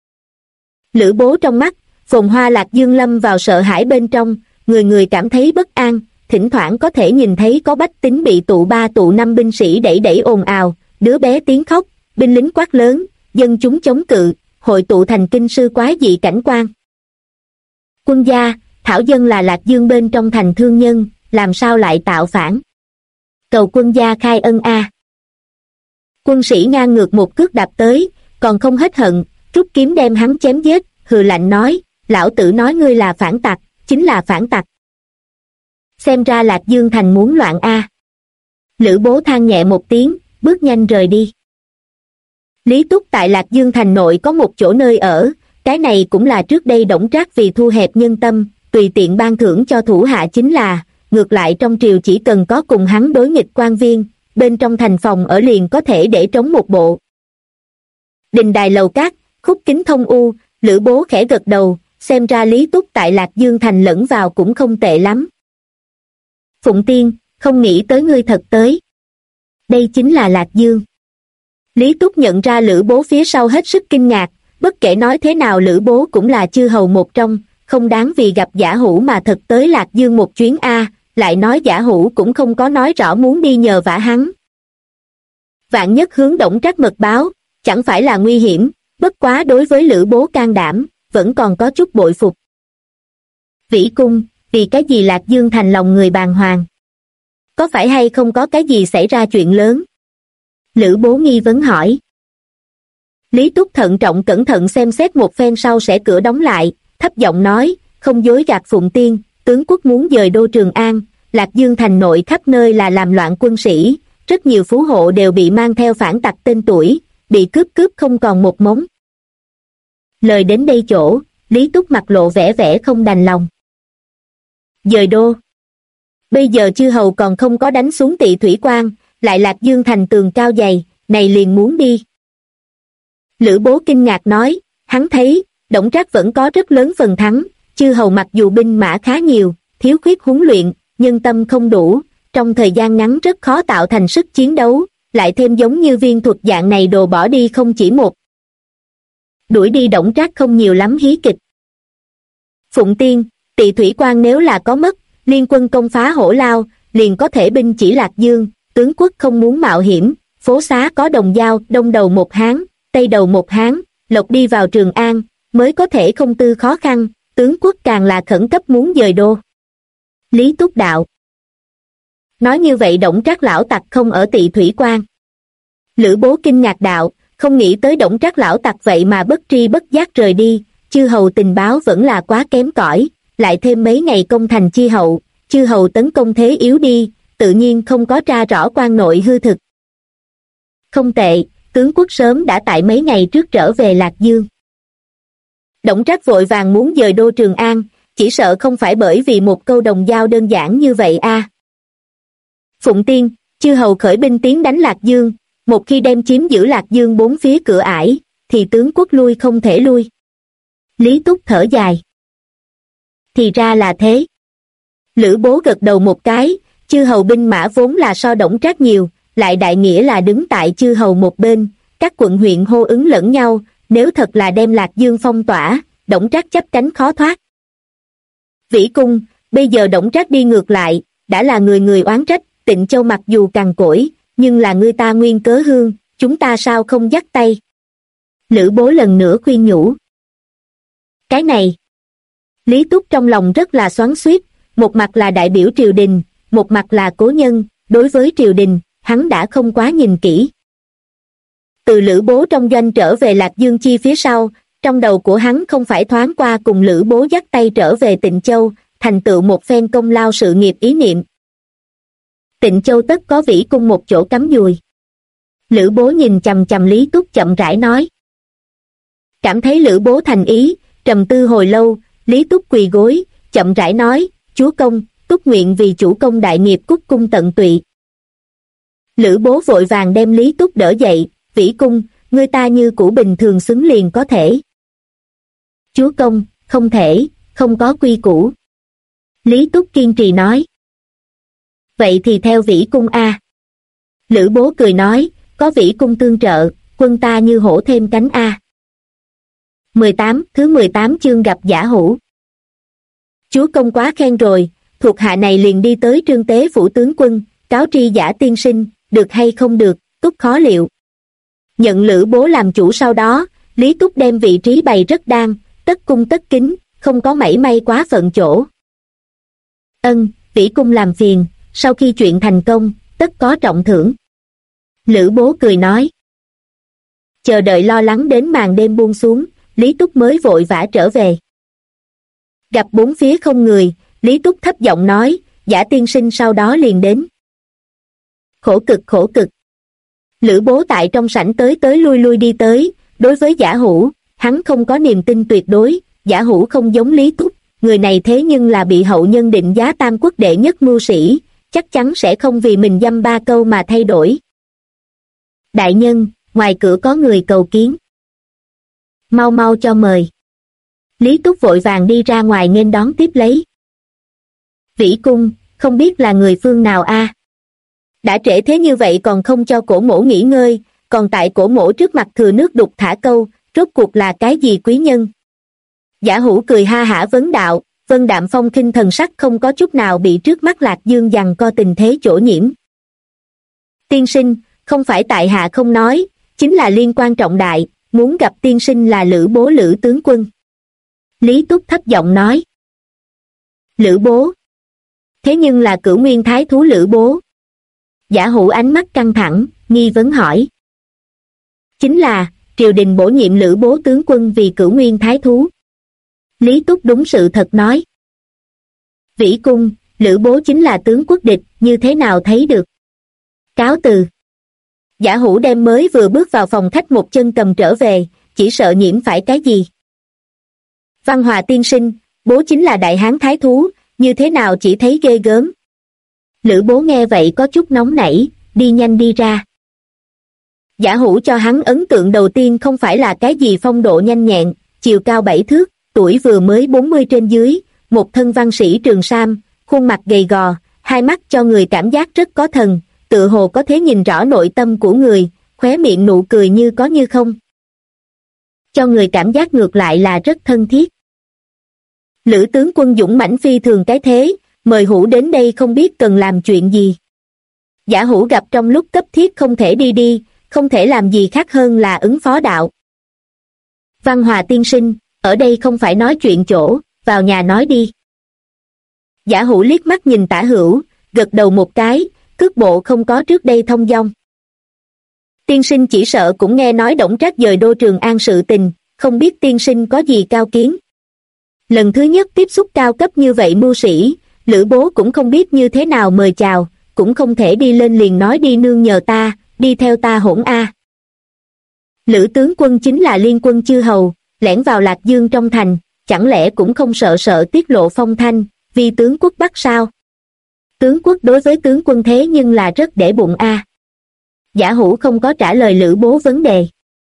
Lữ Bố trong mắt, phồn hoa Lạc Dương lâm vào sợ hãi bên trong, người cảm thấy bất an, thỉnh thoảng có thể nhìn thấy có bách tính bị tụ 3 tụ 5 binh sĩ đẩy ồn ào, đứa bé tiếng khóc, binh lính quát lớn, dân chúng chống cự, hội tụ thành kinh sư quái dị cảnh quan. Quân gia, thảo dân là Lạc Dương bên trong thành thương nhân, làm sao lại tạo phản? Cầu quân gia khai ân a. Quân sĩ ngang ngược một cước đạp tới, còn không hết hận, rút kiếm đem hắn chém giết, hừ lạnh nói, lão tử nói ngươi là phản tặc, chính là phản tặc. Xem ra Lạc Dương thành muốn loạn a. Lữ Bố than nhẹ một tiếng, bước nhanh rời đi. Lý Túc tại Lạc Dương thành nội có một chỗ nơi ở, cái này cũng là trước đây Đổng Trác vì thu hẹp nhân tâm, tùy tiện ban thưởng cho thủ hạ chính là, ngược lại trong triều chỉ cần có cùng hắn đối nghịch quan viên, bên trong thành phòng ở liền có thể để trống một bộ. Đình đài lầu cát, khúc kính thông u, Lữ Bố khẽ gật đầu, xem ra Lý Túc tại Lạc Dương thành lẫn vào cũng không tệ lắm. Phụng Tiên, không nghĩ tới ngươi thật tới. Đây chính là Lạc Dương. Lý Túc nhận ra Lữ Bố phía sau hết sức kinh ngạc, bất kể nói thế nào Lữ Bố cũng là chư hầu một trong, không đáng vì gặp giả hữu mà thật tới Lạc Dương một chuyến a, lại nói giả hữu cũng không có nói rõ muốn đi nhờ vả hắn. Vạn nhất hướng Đổng Trác mật báo, chẳng phải là nguy hiểm, bất quá đối với Lữ Bố can đảm, vẫn còn có chút bội phục. Vĩ cung, vì cái gì Lạc Dương thành lòng người bàng hoàng? Có phải hay không có cái gì xảy ra chuyện lớn? Lữ Bố nghi vấn hỏi. Lý Túc thận trọng cẩn thận xem xét một phen sau sẽ cửa đóng lại, thấp giọng nói, không dối gạt Phụng Tiên, tướng quốc muốn dời đô Trường An, Lạc Dương thành nội khắp nơi là làm loạn quân sĩ, rất nhiều phú hộ đều bị mang theo phản tặc tên tuổi, bị cướp không còn một mống. Lời đến đây chỗ, Lý Túc mặt lộ vẻ không đành lòng. Dời đô. Bây giờ chư hầu còn không có đánh xuống Tỵ Thủy Quan, lại Lạc Dương thành tường cao dày, này liền muốn đi. Lữ Bố kinh ngạc nói, hắn thấy, Đổng Trác vẫn có rất lớn phần thắng, chư hầu mặc dù binh mã khá nhiều, thiếu khuyết huấn luyện, nhân tâm không đủ, trong thời gian ngắn rất khó tạo thành sức chiến đấu, lại thêm giống như viên thuật dạng này đồ bỏ đi không chỉ một. Đuổi đi Đổng Trác không nhiều lắm hí kịch. Phụng Tiên, Tỵ Thủy Quan nếu là có mất, liên quân công phá Hổ Lao, liền có thể binh chỉ Lạc Dương, tướng quốc không muốn mạo hiểm, phố xá có đồng dao, đông đầu một Hán, tây đầu một Hán, lộc đi vào Trường An, mới có thể không tư khó khăn, tướng quốc càng là khẩn cấp muốn dời đô. Lý Túc đạo. Nói như vậy Đổng Trác lão tặc không ở Tỵ Thủy Quan. Lữ Bố kinh ngạc đạo, không nghĩ tới Đổng Trác lão tặc vậy mà bất tri bất giác rời đi, chư hầu tình báo vẫn là quá kém cỏi, lại thêm mấy ngày công thành chi hậu, chư hầu tấn công thế yếu đi, tự nhiên không có tra rõ quan nội hư thực. Không tệ, tướng quốc sớm đã tại mấy ngày trước trở về Lạc Dương. Đổng Trác vội vàng muốn dời đô Trường An, chỉ sợ không phải bởi vì một câu đồng dao đơn giản như vậy a. Phụng Tiên, chư hầu khởi binh tiến đánh Lạc Dương, một khi đem chiếm giữ Lạc Dương bốn phía cửa ải, thì tướng quốc lui không thể lui. Lý Túc thở dài. Thì ra là thế. Lữ Bố gật đầu một cái, chư hầu binh mã vốn là so Đổng Trác nhiều, lại đại nghĩa là đứng tại chư hầu một bên, các quận huyện hô ứng lẫn nhau, nếu thật là đem Lạc Dương phong tỏa, Đổng Trác chấp cánh khó thoát. Vĩ Cung, bây giờ Đổng Trác đi ngược lại, đã là người người oán trách, Tịnh Châu mặc dù cằn cỗi, nhưng là người ta nguyên cớ hương, chúng ta sao không dắt tay. Lữ Bố lần nữa khuyên nhủ. Cái này, Lý Túc trong lòng rất là xoắn xuýt, một mặt là đại biểu triều đình, một mặt là cố nhân, đối với triều đình, hắn đã không quá nhìn kỹ. Từ Lữ Bố trong doanh trở về Lạc Dương chi phía sau, trong đầu của hắn không phải thoáng qua cùng Lữ Bố dắt tay trở về Tịnh Châu, thành tựu một phen công lao sự nghiệp ý niệm. Tịnh Châu tất có Vĩ Cung một chỗ cắm dùi. Lữ Bố nhìn chằm chằm Lý Túc chậm rãi nói. Cảm thấy Lữ Bố thành ý, trầm tư hồi lâu, Lý Túc quỳ gối, chậm rãi nói, chúa công, Túc nguyện vì chủ công đại nghiệp cúc cung tận tụy. Lữ Bố vội vàng đem Lý Túc đỡ dậy, Vĩ Cung, người ta như cũ bình thường xứng liền có thể. Chúa công, không thể, không có quy củ. Lý Túc kiên trì nói. Vậy thì theo Vĩ Cung a. Lữ Bố cười nói, có Vĩ Cung tương trợ, quân ta như hổ thêm cánh a. 18, thứ 18 chương gặp Giả Hủ. Chúa công quá khen rồi, thuộc hạ này liền đi tới Trương Tế phủ tướng quân, cáo tri Giả tiên sinh, được hay không được, Túc khó liệu. Nhận Lữ Bố làm chủ sau đó, Lý Túc đem vị trí bày rất đan, tất cung tất kính, không có mảy may quá phận chỗ. Ân, Vĩ Cung làm phiền, sau khi chuyện thành công, tất có trọng thưởng. Lữ Bố cười nói. Chờ đợi lo lắng đến màn đêm buông xuống, Lý Túc mới vội vã trở về. Gặp bốn phía không người, Lý Túc thấp giọng nói, Giả tiên sinh sau đó liền đến. Khổ cực khổ cực. Lữ Bố tại trong sảnh tới lui đi tới, đối với Giả Hủ, hắn không có niềm tin tuyệt đối, Giả Hủ không giống Lý Túc, người này thế nhưng là bị hậu nhân định giá tam quốc đệ nhất mưu sĩ, chắc chắn sẽ không vì mình dăm ba câu mà thay đổi. Đại nhân, ngoài cửa có người cầu kiến. Mau mau cho mời. Lý Túc vội vàng đi ra ngoài nghênh đón tiếp lấy. Vĩ Cung, không biết là người phương nào a? Đã trễ thế như vậy còn không cho cổ mỗ nghỉ ngơi, còn tại cổ mỗ trước mặt thừa nước đục thả câu, rốt cuộc là cái gì quý nhân? Giả Hủ cười ha hả vấn đạo, vân đạm phong khinh thần sắc không có chút nào bị trước mắt Lạc Dương giằng co tình thế chỗ nhiễm. Tiên sinh, không phải tại hạ không nói, chính là liên quan trọng đại, muốn gặp tiên sinh là Lữ Bố Lữ tướng quân. Lý Túc thấp giọng nói. Lữ Bố? Thế nhưng là Cửu Nguyên Thái Thú Lữ Bố. Giả Hủ ánh mắt căng thẳng, nghi vấn hỏi. Chính là, triều đình bổ nhiệm Lữ Bố tướng quân vì Cửu Nguyên Thái Thú. Lý Túc đúng sự thật nói. Vĩ Cung, Lữ Bố chính là tướng quốc địch, như thế nào thấy được? Cáo từ. Giả Hủ đem mới vừa bước vào phòng khách một chân cầm trở về, chỉ sợ nhiễm phải cái gì. Văn Hòa tiên sinh, Bố chính là đại hán thái thú, như thế nào chỉ thấy ghê gớm. Lữ Bố nghe vậy có chút nóng nảy, đi nhanh đi ra. Giả Hủ cho hắn ấn tượng đầu tiên không phải là cái gì phong độ nhanh nhẹn, chiều cao 7 thước, tuổi vừa mới 40 trên dưới, một thân văn sĩ trường sam, khuôn mặt gầy gò, hai mắt cho người cảm giác rất có thần, tựa hồ có thể nhìn rõ nội tâm của người, khóe miệng nụ cười như có như không. Cho người cảm giác ngược lại là rất thân thiết. Lữ tướng quân dũng mãnh phi thường cái thế, mời Hủ đến đây không biết cần làm chuyện gì. Giả Hủ gặp trong lúc cấp thiết không thể đi, không thể làm gì khác hơn là ứng phó đạo. Văn Hòa tiên sinh, ở đây không phải nói chuyện chỗ, vào nhà nói đi. Giả Hủ liếc mắt nhìn Tả Hữu, gật đầu một cái, cước bộ không có trước đây thông dong. Tiên sinh chỉ sợ cũng nghe nói Đổng Trác dời đô Trường An sự tình, không biết tiên sinh có gì cao kiến. Lần thứ nhất tiếp xúc cao cấp như vậy mưu sĩ, Lữ Bố cũng không biết như thế nào mời chào, cũng không thể đi lên liền nói đi nương nhờ ta, đi theo ta hỗn a. Lữ tướng quân chính là liên quân chư hầu, lẻn vào Lạc Dương trong thành, chẳng lẽ cũng không sợ tiết lộ phong thanh, vì tướng quốc bắt sao? Tướng quốc đối với tướng quân thế nhưng là rất để bụng a. Giả Hủ không có trả lời Lữ Bố vấn đề.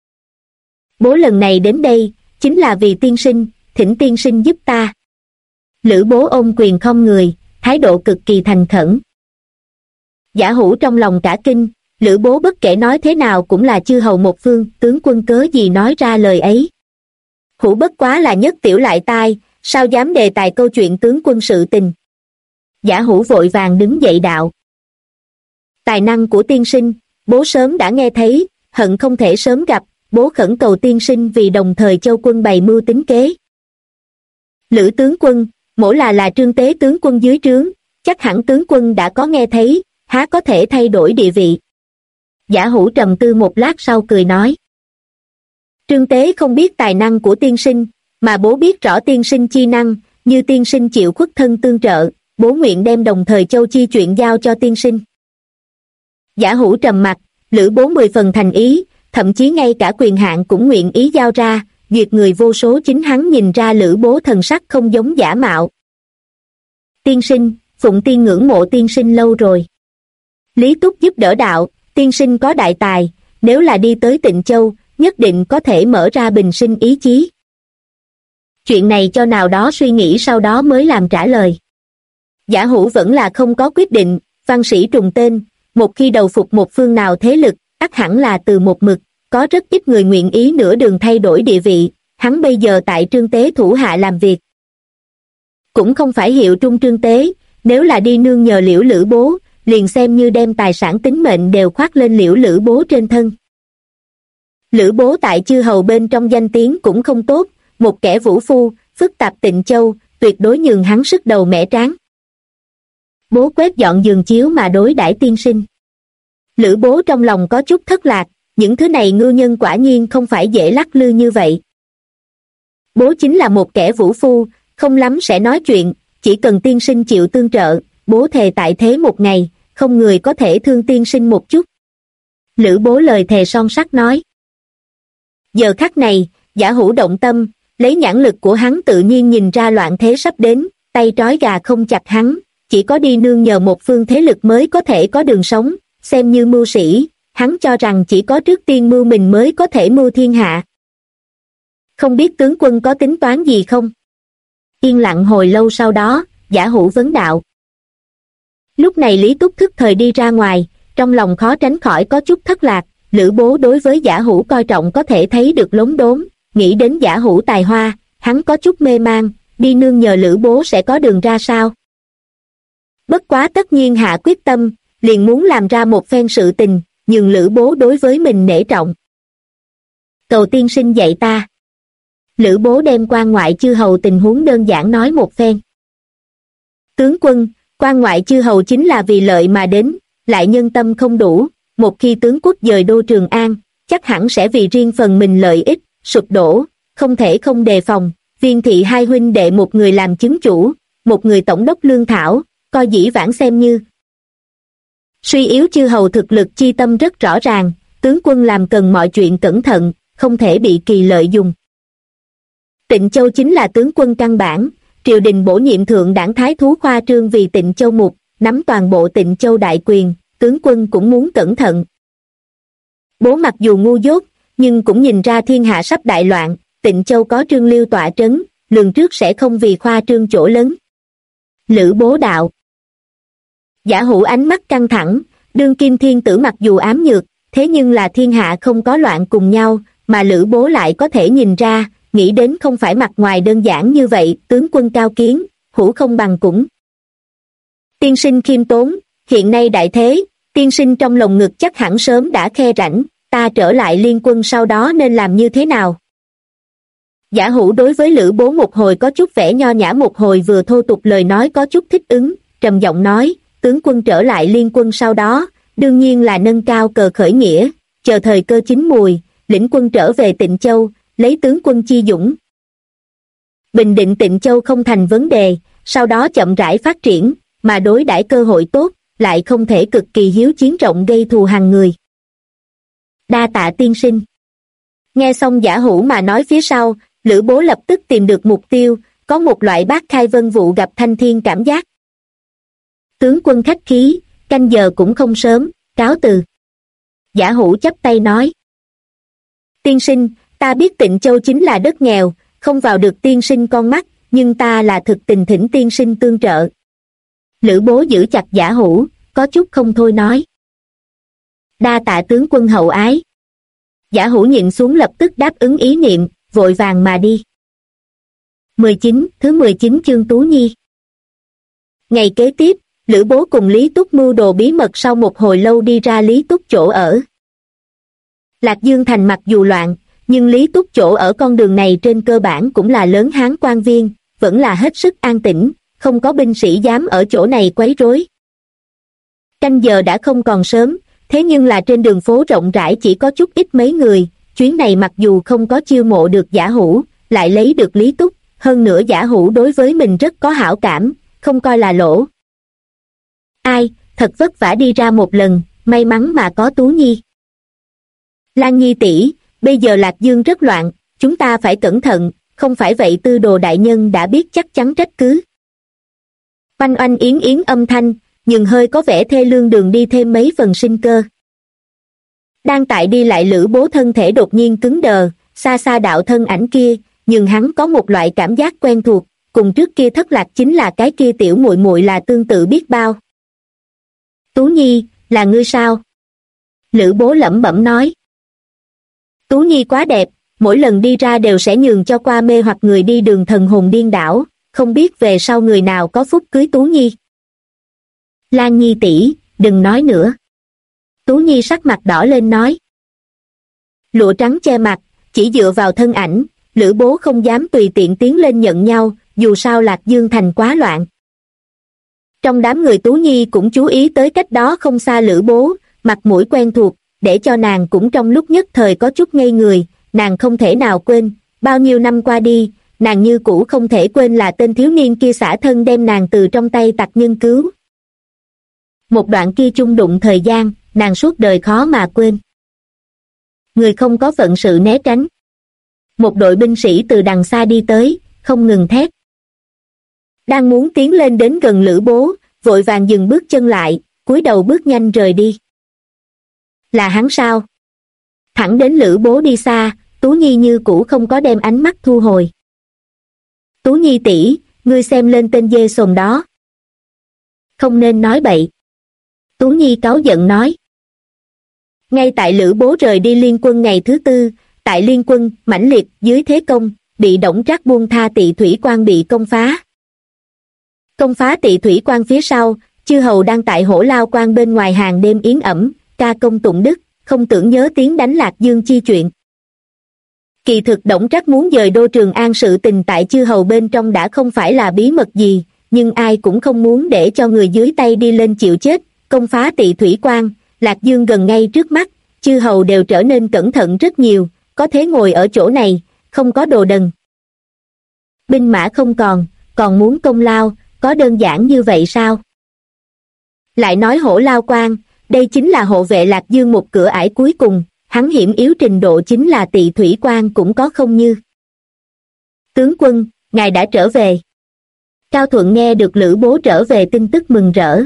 Bố lần này đến đây, chính là vì tiên sinh, thỉnh tiên sinh giúp ta. Lữ Bố ôm quyền khom người, thái độ cực kỳ thành khẩn. Giả Hủ trong lòng cả kinh, Lữ Bố bất kể nói thế nào cũng là chư hầu một phương, tướng quân cớ gì nói ra lời ấy. Hủ bất quá là nhất tiểu lại tai, sao dám đề tài câu chuyện tướng quân sự tình. Giả Hủ vội vàng đứng dậy đạo. Tài năng của tiên sinh, bố sớm đã nghe thấy, hận không thể sớm gặp, bố khẩn cầu tiên sinh vì đồng thời châu quân bày mưu tính kế. Lữ tướng quân, mỗ là Trương Tế tướng quân dưới trướng, chắc hẳn tướng quân đã có nghe thấy, há có thể thay đổi địa vị. Giả Hủ trầm tư một lát sau cười nói. Trương Tế không biết tài năng của tiên sinh, mà bố biết rõ tiên sinh chi năng, như tiên sinh chịu khuất thân tương trợ, bố nguyện đem đồng thời châu chi chuyện giao cho tiên sinh. Giả Hủ trầm mặt, Lữ Bố 10 phần thành ý, thậm chí ngay cả quyền hạn cũng nguyện ý giao ra, duyệt người vô số chính hắn nhìn ra Lữ Bố thần sắc không giống giả mạo. Tiên sinh, Phụng Tiên ngưỡng mộ tiên sinh lâu rồi. Lý Túc giúp đỡ đạo, tiên sinh có đại tài, nếu là đi tới Tịnh Châu, nhất định có thể mở ra bình sinh ý chí. Chuyện này cho nào đó suy nghĩ sau đó mới làm trả lời. Giả Hủ vẫn là không có quyết định, văn sĩ trùng tên, một khi đầu phục một phương nào thế lực, ắt hẳn là từ một mực, có rất ít người nguyện ý nửa đường thay đổi địa vị, hắn bây giờ tại Trương Tế thủ hạ làm việc. Cũng không phải hiệu trung Trương Tế, nếu là đi nương nhờ Liễu Lữ Bố, liền xem như đem tài sản tính mệnh đều khoác lên Liễu Lữ Bố trên thân. Lữ Bố tại chư hầu bên trong danh tiếng cũng không tốt, một kẻ vũ phu, phức tạp Tịnh Châu, tuyệt đối nhường hắn sức đầu mẻ trán. Bố quét dọn giường chiếu mà đối đãi tiên sinh. Lữ Bố trong lòng có chút thất lạc, những thứ này ngưu nhân quả nhiên không phải dễ lắc lư như vậy. Bố chính là một kẻ vũ phu, không lắm sẽ nói chuyện, chỉ cần tiên sinh chịu tương trợ, bố thề tại thế một ngày, không người có thể thương tiên sinh một chút. Lữ Bố lời thề son sắt nói. Giờ khắc này, Giả Hủ động tâm, lấy nhãn lực của hắn tự nhiên nhìn ra loạn thế sắp đến, tay trói gà không chặt hắn, chỉ có đi nương nhờ một phương thế lực mới có thể có đường sống, xem như mưu sĩ, hắn cho rằng chỉ có trước tiên mưu mình mới có thể mưu thiên hạ. Không biết tướng quân có tính toán gì không? Yên lặng hồi lâu sau đó, Giả Hủ vấn đạo. Lúc này Lý Túc thức thời đi ra ngoài, trong lòng khó tránh khỏi có chút thất lạc, Lữ Bố đối với Giả Hủ coi trọng có thể thấy được lốm đốm, nghĩ đến Giả Hủ tài hoa, hắn có chút mê man, đi nương nhờ Lữ Bố sẽ có đường ra sao? Bất quá tất nhiên hạ quyết tâm, liền muốn làm ra một phen sự tình, nhường Lữ Bố đối với mình nể trọng. Cầu tiên sinh dạy ta. Lữ Bố đem quan ngoại chư hầu tình huống đơn giản nói một phen. Tướng quân, quan ngoại chư hầu chính là vì lợi mà đến, lại nhân tâm không đủ, một khi tướng quốc dời đô Trường An, chắc hẳn sẽ vì riêng phần mình lợi ích, sụp đổ, không thể không đề phòng. Viên thị hai huynh đệ một người làm chứng chủ, một người tổng đốc lương thảo, coi dĩ vãng xem như. Suy yếu chư hầu thực lực chi tâm rất rõ ràng, tướng quân làm cần mọi chuyện cẩn thận, không thể bị kỳ lợi dùng. Tịnh Châu chính là tướng quân căn bản, triều đình bổ nhiệm thượng đảng thái thú khoa trương vì Tịnh Châu mục, nắm toàn bộ Tịnh Châu đại quyền, tướng quân cũng muốn cẩn thận. Bố mặc dù ngu dốt, nhưng cũng nhìn ra thiên hạ sắp đại loạn, Tịnh Châu có Trương Liêu tọa trấn, lường trước sẽ không vì khoa trương chỗ lớn. Lữ Bố đạo. Giả Hủ ánh mắt căng thẳng, đương kim thiên tử mặc dù ám nhược, thế nhưng là thiên hạ không có loạn cùng nhau, mà Lữ Bố lại có thể nhìn ra, nghĩ đến không phải mặt ngoài đơn giản như vậy, tướng quân cao kiến, Hủ không bằng cũng. Tiên sinh khiêm tốn, hiện nay đại thế, tiên sinh trong lồng ngực chắc hẳn sớm đã khe rãnh, ta trở lại liên quân sau đó nên làm như thế nào? Giả Hủ đối với Lữ Bố một hồi có chút vẻ nho nhã, một hồi vừa thô tục lời nói có chút thích ứng, trầm giọng nói, tướng quân trở lại liên quân sau đó, đương nhiên là nâng cao cờ khởi nghĩa, chờ thời cơ chín mùi, lĩnh quân trở về Tịnh Châu, lấy tướng quân chi dũng. Bình định Tịnh Châu không thành vấn đề, sau đó chậm rãi phát triển, mà đối đãi cơ hội tốt, lại không thể cực kỳ hiếu chiến rộng gây thù hàng người. Đa tạ tiên sinh. Nghe xong Giả Hữu mà nói phía sau, Lữ Bố lập tức tìm được mục tiêu, có một loại bát khai vân vụ gặp thanh thiên cảm giác. Tướng quân khách khí, canh giờ cũng không sớm, cáo từ. Giả Hữu chắp tay nói. Tiên sinh, ta biết Tịnh Châu chính là đất nghèo, không vào được tiên sinh con mắt, nhưng ta là thực tình thỉnh tiên sinh tương trợ. Lữ Bố giữ chặt Giả Hữu, có chút không thôi nói. Đa tạ tướng quân hậu ái. Giả Hữu nhìn xuống lập tức đáp ứng ý niệm, vội vàng mà đi. 19, thứ 19 chương Tú Nhi. Ngày kế tiếp, Lữ Bố cùng Lý Túc mưu đồ bí mật sau một hồi lâu đi ra Lý Túc chỗ ở. Lạc Dương thành mặc dù loạn, nhưng Lý Túc chỗ ở con đường này trên cơ bản cũng là lớn hán quan viên, vẫn là hết sức an tĩnh, không có binh sĩ dám ở chỗ này quấy rối. Canh giờ đã không còn sớm, thế nhưng là trên đường phố rộng rãi chỉ có chút ít mấy người, chuyến này mặc dù không có chiêu mộ được Giả Hữu, lại lấy được Lý Túc, hơn nữa Giả Hữu đối với mình rất có hảo cảm, không coi là lỗ. Ai, thật vất vả đi ra một lần, may mắn mà có Tú Nhi. Lan Nhi tỷ, bây giờ Lạc Dương rất loạn, chúng ta phải cẩn thận, không phải vậy Tư Đồ đại nhân đã biết chắc chắn trách cứ. Oanh oanh yến yến âm thanh, nhưng hơi có vẻ thê lương đường đi thêm mấy phần sinh cơ. Đang tại đi lại Lữ Bố thân thể đột nhiên cứng đờ, xa xa đạo thân ảnh kia, nhưng hắn có một loại cảm giác quen thuộc, cùng trước kia Thất Lạc chính là cái kia tiểu muội muội là tương tự biết bao. Tú Nhi, là ngươi sao? Lữ Bố lẩm bẩm nói. Tú Nhi quá đẹp, mỗi lần đi ra đều sẽ nhường cho qua mê hoặc người đi đường thần hồn điên đảo, không biết về sau người nào có phúc cưới Tú Nhi. Lan Nhi tỷ, đừng nói nữa. Tú Nhi sắc mặt đỏ lên nói. Lụa trắng che mặt, chỉ dựa vào thân ảnh, Lữ Bố không dám tùy tiện tiến lên nhận nhau, dù sao Lạc Dương thành quá loạn. Trong đám người Tú Nhi cũng chú ý tới cách đó không xa Lữ Bố, mặt mũi quen thuộc, để cho nàng cũng trong lúc nhất thời có chút ngây người, nàng không thể nào quên, bao nhiêu năm qua đi, nàng như cũ không thể quên là tên thiếu niên kia xả thân đem nàng từ trong tay tặc nhân cứu. Một đoạn kia chung đụng thời gian, nàng suốt đời khó mà quên. Người không có phận sự né tránh. Một đội binh sĩ từ đằng xa đi tới, không ngừng thét. Đang muốn tiến lên đến gần Lữ Bố, vội vàng dừng bước chân lại, cúi đầu bước nhanh rời đi. Là hắn sao? Thẳng đến Lữ Bố đi xa, Tú Nhi như cũ không có đem ánh mắt thu hồi. Tú Nhi tỷ, ngươi xem lên tên dê sồn đó. Không nên nói bậy. Tú Nhi cáu giận nói. Ngay tại Lữ Bố rời đi liên quân ngày thứ tư, tại liên quân, mãnh liệt, dưới thế công, bị Đổng Trác buông tha Tị Thủy Quan bị công phá. Công phá Tị Thủy Quan phía sau, chư hầu đang tại Hổ Lao Quan bên ngoài hàng đêm yến ẩm, ca công tụng đức, không tưởng nhớ tiếng đánh Lạc Dương chi chuyện. Kỳ thực Đổng Trác muốn dời đô Trường An sự tình tại chư hầu bên trong đã không phải là bí mật gì, nhưng ai cũng không muốn để cho người dưới tay đi lên chịu chết, công phá Tị Thủy Quan, Lạc Dương gần ngay trước mắt, chư hầu đều trở nên cẩn thận rất nhiều, có thế ngồi ở chỗ này, không có đồ đần. Binh mã không còn muốn công lao, có đơn giản như vậy sao? Lại nói Hổ Lao Quan, đây chính là hộ vệ Lạc Dương một cửa ải cuối cùng, hắn hiểm yếu trình độ chính là Tị Thủy Quan cũng có không như. Tướng quân, ngài đã trở về. Cao Thuận nghe được Lữ Bố trở về tin tức mừng rỡ.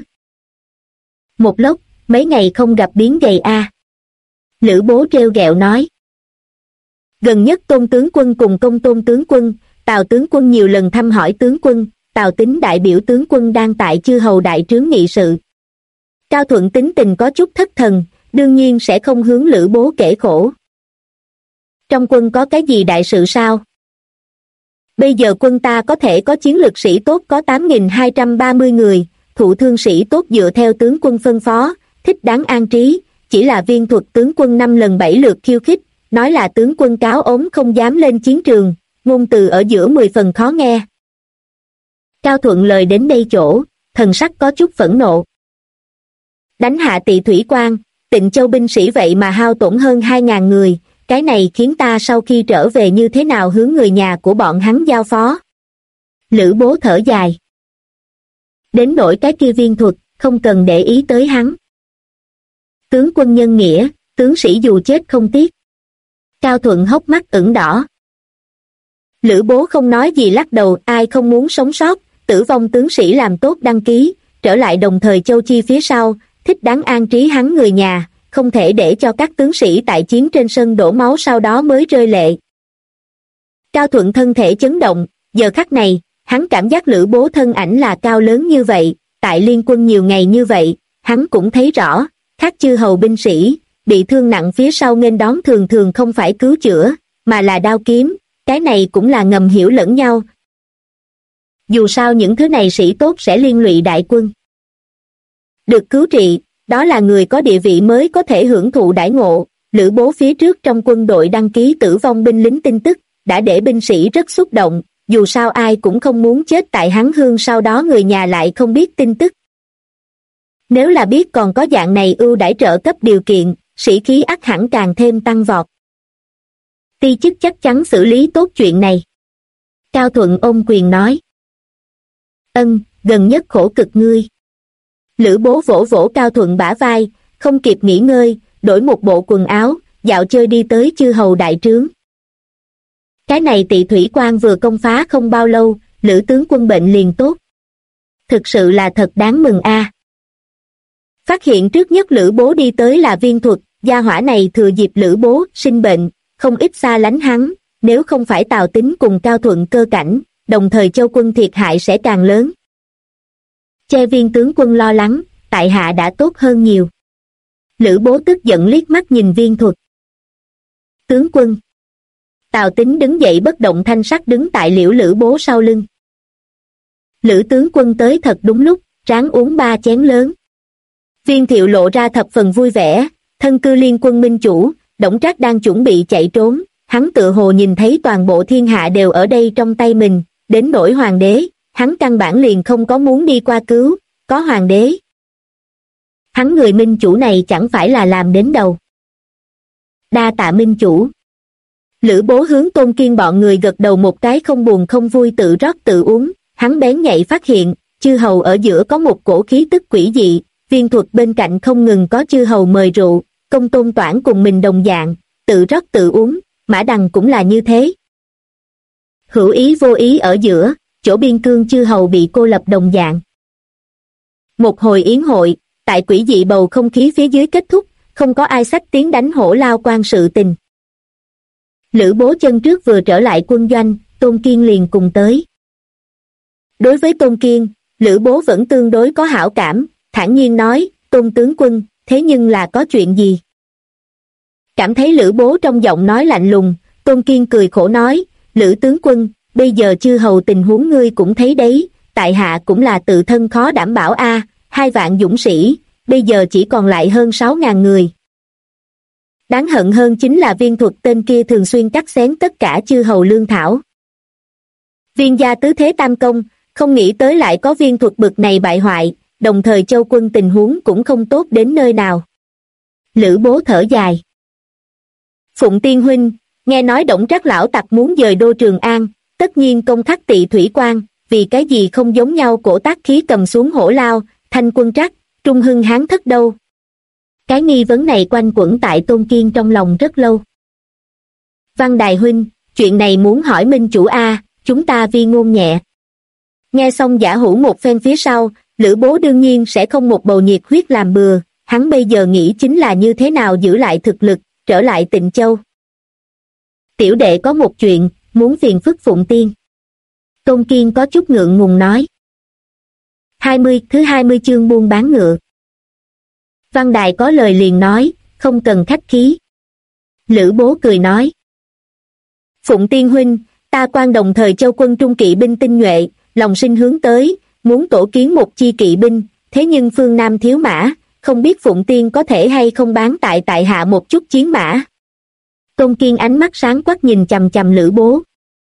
Một lốc, mấy ngày không gặp biến gầy a. Lữ Bố trêu ghẹo nói. Gần nhất Tôn tướng quân cùng Công Tôn tướng quân, Tào tướng quân nhiều lần thăm hỏi tướng quân, Tào Tín đại biểu tướng quân đang tại chư hầu đại trướng nghị sự. Cao Thuận tính tình có chút thất thần, đương nhiên sẽ không hướng Lữ Bố kể khổ. Trong quân có cái gì đại sự sao? Bây giờ quân ta có thể có chiến lực sĩ tốt có 8.230 người, thụ thương sĩ tốt dựa theo tướng quân phân phó, thích đáng an trí, chỉ là Viên Thuật tướng quân 5 lần 7 lượt khiêu khích, nói là tướng quân cáo ốm không dám lên chiến trường, ngôn từ ở giữa 10 phần khó nghe. Cao Thuận lời đến đây chỗ, thần sắc có chút phẫn nộ. Đánh hạ Tị Thủy Quan, Tịnh Châu binh sĩ vậy mà hao tổn hơn 2.000 người, cái này khiến ta sau khi trở về như thế nào hướng người nhà của bọn hắn giao phó. Lữ Bố thở dài. Đến nỗi cái kia Viên Thuật, không cần để ý tới hắn. Tướng quân nhân nghĩa, tướng sĩ dù chết không tiếc. Cao Thuận hốc mắt ửng đỏ. Lữ Bố không nói gì lắc đầu, ai không muốn sống sót, tử vong tướng sĩ làm tốt đăng ký, trở lại Đồng Thời Châu Chi phía sau, thích đáng an trí hắn người nhà, không thể để cho các tướng sĩ tại chiến trên sân đổ máu sau đó mới rơi lệ. Cao Thuận thân thể chấn động, giờ khắc này, hắn cảm giác Lữ Bố thân ảnh là cao lớn như vậy, tại liên quân nhiều ngày như vậy, hắn cũng thấy rõ, khác chư hầu binh sĩ, bị thương nặng phía sau nghênh đón thường thường không phải cứu chữa, mà là đao kiếm, cái này cũng là ngầm hiểu lẫn nhau. Dù sao những thứ này sĩ tốt sẽ liên lụy đại quân. Được cứu trị, đó là người có địa vị mới có thể hưởng thụ đãi ngộ. Lữ Bố phía trước trong quân đội đăng ký tử vong binh lính tin tức, đã để binh sĩ rất xúc động, dù sao ai cũng không muốn chết tại hắn hương, sau đó người nhà lại không biết tin tức. Nếu là biết còn có dạng này ưu đãi trợ cấp điều kiện, sĩ khí ắt hẳn càng thêm tăng vọt. Ti chức chắc chắn xử lý tốt chuyện này. Cao Thuận ôm quyền nói. Ân, gần nhất khổ cực ngươi. Lữ Bố vỗ vỗ Cao Thuận bả vai, không kịp nghỉ ngơi, đổi một bộ quần áo, dạo chơi đi tới chư hầu đại trướng. Cái này Tỵ Thủy Quan vừa công phá không bao lâu, Lữ tướng quân bệnh liền tốt. Thực sự là thật đáng mừng a. Phát hiện trước nhất Lữ Bố đi tới là Viên Thuật, gia hỏa này thừa dịp Lữ Bố sinh bệnh, không ít xa lánh hắn, nếu không phải Tào Tín cùng Cao Thuận cơ cảnh, Đồng Thời Châu quân thiệt hại sẽ càng lớn. Che Viên tướng quân lo lắng, tại hạ đã tốt hơn nhiều. Lữ Bố tức giận liếc mắt nhìn Viên Thuật. Tướng quân. Tào Tín đứng dậy bất động thanh sắc đứng tại liễu Lữ Bố sau lưng. Lữ tướng quân tới thật đúng lúc, ráng uống 3 chén lớn. Viên Thiệu lộ ra thập phần vui vẻ, thân cư liên quân minh chủ, Đổng Trác đang chuẩn bị chạy trốn, hắn tự hồ nhìn thấy toàn bộ thiên hạ đều ở đây trong tay mình, đến nỗi hoàng đế, hắn căn bản liền không có muốn đi qua cứu, có hoàng đế. Hắn người minh chủ này chẳng phải là làm đến đầu. Đa tạ minh chủ. Lữ Bố hướng Tôn Kiên bọn người gật đầu một cái không buồn không vui tự rót tự uống, hắn bén nhạy phát hiện, chư hầu ở giữa có một cổ khí tức quỷ dị, Viên Thuật bên cạnh không ngừng có chư hầu mời rượu, Công Tôn Toản cùng mình đồng dạng, tự rót tự uống, Mã Đằng cũng là như thế. Hữu ý vô ý ở giữa, chỗ biên cương chư hầu bị cô lập đồng dạng. Một hồi yến hội, tại quỷ dị bầu không khí phía dưới kết thúc, không có ai xách tiếng đánh hổ lao quan sự tình. Lữ Bố chân trước vừa trở lại quân doanh, Tôn Kiên liền cùng tới. Đối với Tôn Kiên, Lữ Bố vẫn tương đối có hảo cảm, thản nhiên nói, Tôn tướng quân, thế nhưng là có chuyện gì? Cảm thấy Lữ Bố trong giọng nói lạnh lùng, Tôn Kiên cười khổ nói, Lữ tướng quân, bây giờ chư hầu tình huống ngươi cũng thấy đấy, tại hạ cũng là tự thân khó đảm bảo a, 2 vạn dũng sĩ, bây giờ chỉ còn lại hơn 6.000 người. Đáng hận hơn chính là Viên Thuật tên kia thường xuyên cắt xén tất cả chư hầu lương thảo. Viên gia tứ thế tam công, không nghĩ tới lại có Viên Thuật bực này bại hoại, Đồng Thời Châu quân tình huống cũng không tốt đến nơi nào. Lữ Bố thở dài. Phụng Tiên huynh, nghe nói Đổng Trác lão tặc muốn dời đô Trường An, tất nhiên công khắc Tỵ Thủy Quan, vì cái gì không giống nhau cổ tác khí cầm xuống hổ lao, Thanh Quân Trắc, Trung Hưng Hán thất đâu? Cái nghi vấn này quanh quẩn tại Tôn Kiên trong lòng rất lâu. Văn Đài huynh, chuyện này muốn hỏi minh chủ a, chúng ta vi ngôn nhẹ. Nghe xong giả hủ một phen phía sau, Lữ Bố đương nhiên sẽ không một bầu nhiệt huyết làm bừa, hắn bây giờ nghĩ chính là như thế nào giữ lại thực lực, trở lại Tịnh Châu. Tiểu đệ có một chuyện, muốn phiền phức Phụng Tiên. Tôn Kiên có chút ngượng ngùng nói. Thứ 20 chương buôn bán ngựa. Văn Đài có lời liền nói, không cần khách khí. Lữ Bố cười nói. Phụng Tiên huynh, ta quan Đồng Thời Châu quân trung kỵ binh tinh nhuệ, lòng sinh hướng tới, muốn tổ kiến một chi kỵ binh, thế nhưng phương Nam thiếu mã, không biết Phụng Tiên có thể hay không bán tại hạ một chút chiến mã. Tôn Kiên ánh mắt sáng quắc nhìn chằm chằm Lữ Bố.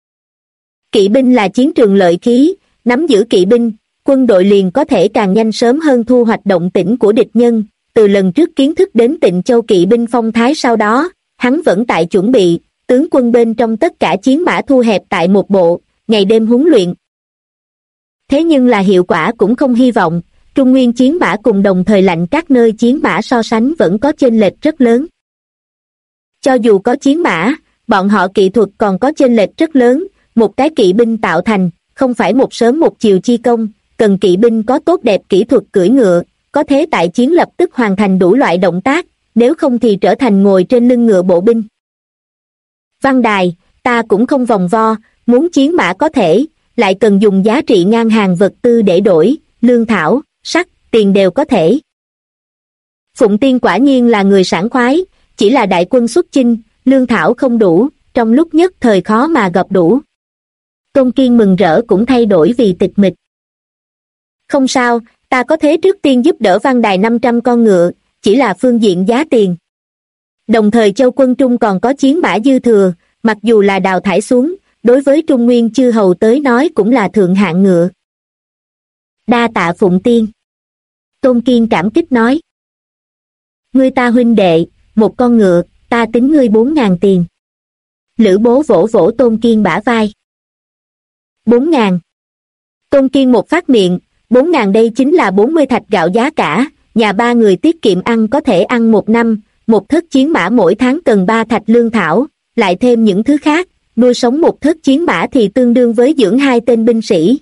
Kỵ binh là chiến trường lợi khí, nắm giữ kỵ binh, quân đội liền có thể càng nhanh sớm hơn thu hoạch động tĩnh của địch nhân. Từ lần trước kiến thức đến Tịnh Châu kỵ binh phong thái sau đó, hắn vẫn tại chuẩn bị, tướng quân bên trong tất cả chiến mã thu hẹp tại một bộ, ngày đêm huấn luyện. Thế nhưng là hiệu quả cũng không hy vọng, Trung Nguyên chiến mã cùng Đồng Thời lạnh các nơi chiến mã so sánh vẫn có chênh lệch rất lớn. Cho dù có chiến mã, bọn họ kỹ thuật còn có chênh lệch rất lớn, một cái kỵ binh tạo thành, không phải một sớm một chiều chi công, cần kỵ binh có tốt đẹp kỹ thuật cưỡi ngựa, có thế tại chiến lập tức hoàn thành đủ loại động tác, nếu không thì trở thành ngồi trên lưng ngựa bộ binh. Văn đài, ta cũng không vòng vo, muốn chiến mã có thể, lại cần dùng giá trị ngang hàng vật tư để đổi, lương thảo, sắt, tiền đều có thể. Phụng Tiên quả nhiên là người sảng khoái, chỉ là đại quân xuất chinh, lương thảo không đủ, trong lúc nhất thời khó mà gặp đủ. Tôn Kiên mừng rỡ cũng thay đổi vì tịch mịch. Không sao, ta có thế trước tiên giúp đỡ Văn đài 500 con ngựa, chỉ là phương diện giá tiền. Đồng thời châu quân Trung còn có chiến mã dư thừa, mặc dù là đào thải xuống, đối với Trung Nguyên chư hầu tới nói cũng là thượng hạng ngựa. Đa tạ Phụng Tiên. Tôn Kiên cảm kích nói. Ngươi ta huynh đệ, một con ngựa, ta tính ngươi 4.000 tiền. Lữ Bố vỗ vỗ Tôn Kiên bả vai. 4.000. Tôn Kiên một phát miệng, 4.000 đây chính là 40 thạch gạo giá cả, nhà ba người tiết kiệm ăn có thể ăn 1 năm, một thất chiến mã mỗi tháng cần 3 thạch lương thảo, lại thêm những thứ khác, nuôi sống một thất chiến mã thì tương đương với dưỡng 2 tên binh sĩ.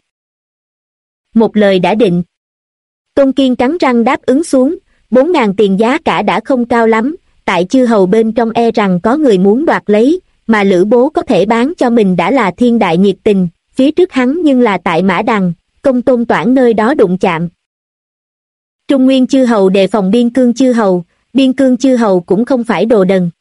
Một lời đã định. Tôn Kiên cắn răng đáp ứng xuống, 4.000 tiền giá cả đã không cao lắm, tại chư hầu bên trong e rằng có người muốn đoạt lấy, mà Lữ Bố có thể bán cho mình đã là thiên đại nhiệt tình, phía trước hắn nhưng là tại Mã Đằng, Công Tôn Toản nơi đó đụng chạm. Trung Nguyên chư hầu đề phòng biên cương chư hầu cũng không phải đồ đần.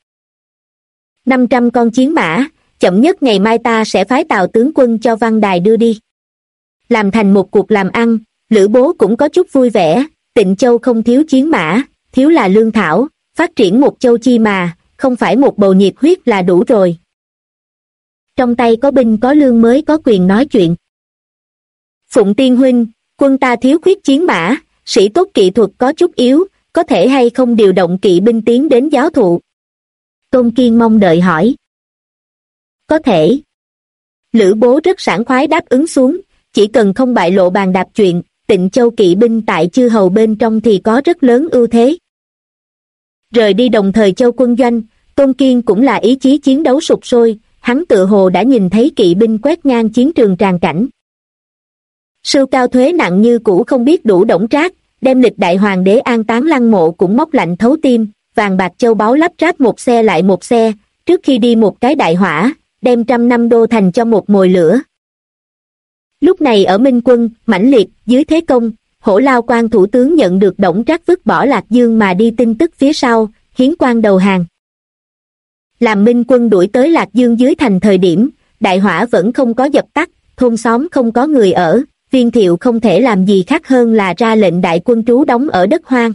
500 con chiến mã, chậm nhất ngày mai ta sẽ phái Tào tướng quân cho Văn đài đưa đi. Làm thành một cuộc làm ăn, Lữ Bố cũng có chút vui vẻ, Tịnh Châu không thiếu chiến mã, thiếu là lương thảo, phát triển một châu chi mà, không phải một bầu nhiệt huyết là đủ rồi. Trong tay có binh có lương mới có quyền nói chuyện. Phụng Tiên huynh, quân ta thiếu khuyết chiến mã, sĩ tốt kỹ thuật có chút yếu, có thể hay không điều động kỵ binh tiến đến giáo thụ? Tôn Kiên mong đợi hỏi. Có thể. Lữ Bố rất sảng khoái đáp ứng xuống, chỉ cần không bại lộ bàn đạp chuyện, Tịnh Châu kỵ binh tại chư hầu bên trong thì có rất lớn ưu thế. Rời đi đồng thời châu quân doanh, Tôn Kiên cũng là ý chí chiến đấu sục sôi, hắn tự hồ đã nhìn thấy kỵ binh quét ngang chiến trường tràn cảnh. Sưu cao thuế nặng như cũ không biết đủ Đổng Trác, đem lịch đại hoàng đế an táng lăng mộ cũng móc lạnh thấu tim, vàng bạc châu báu lắp ráp một xe lại một xe, trước khi đi một cái đại hỏa, đem 100 năm đô thành cho một mồi lửa. Lúc này ở Minh quân, mãnh liệt, dưới thế công, Hổ Lao Quan thủ tướng nhận được Đổng Trác vứt bỏ Lạc Dương mà đi tin tức phía sau, hiến quan đầu hàng. Làm Minh quân đuổi tới Lạc Dương dưới thành thời điểm, đại hỏa vẫn không có dập tắt, thôn xóm không có người ở, Viên Thiệu không thể làm gì khác hơn là ra lệnh đại quân trú đóng ở đất hoang.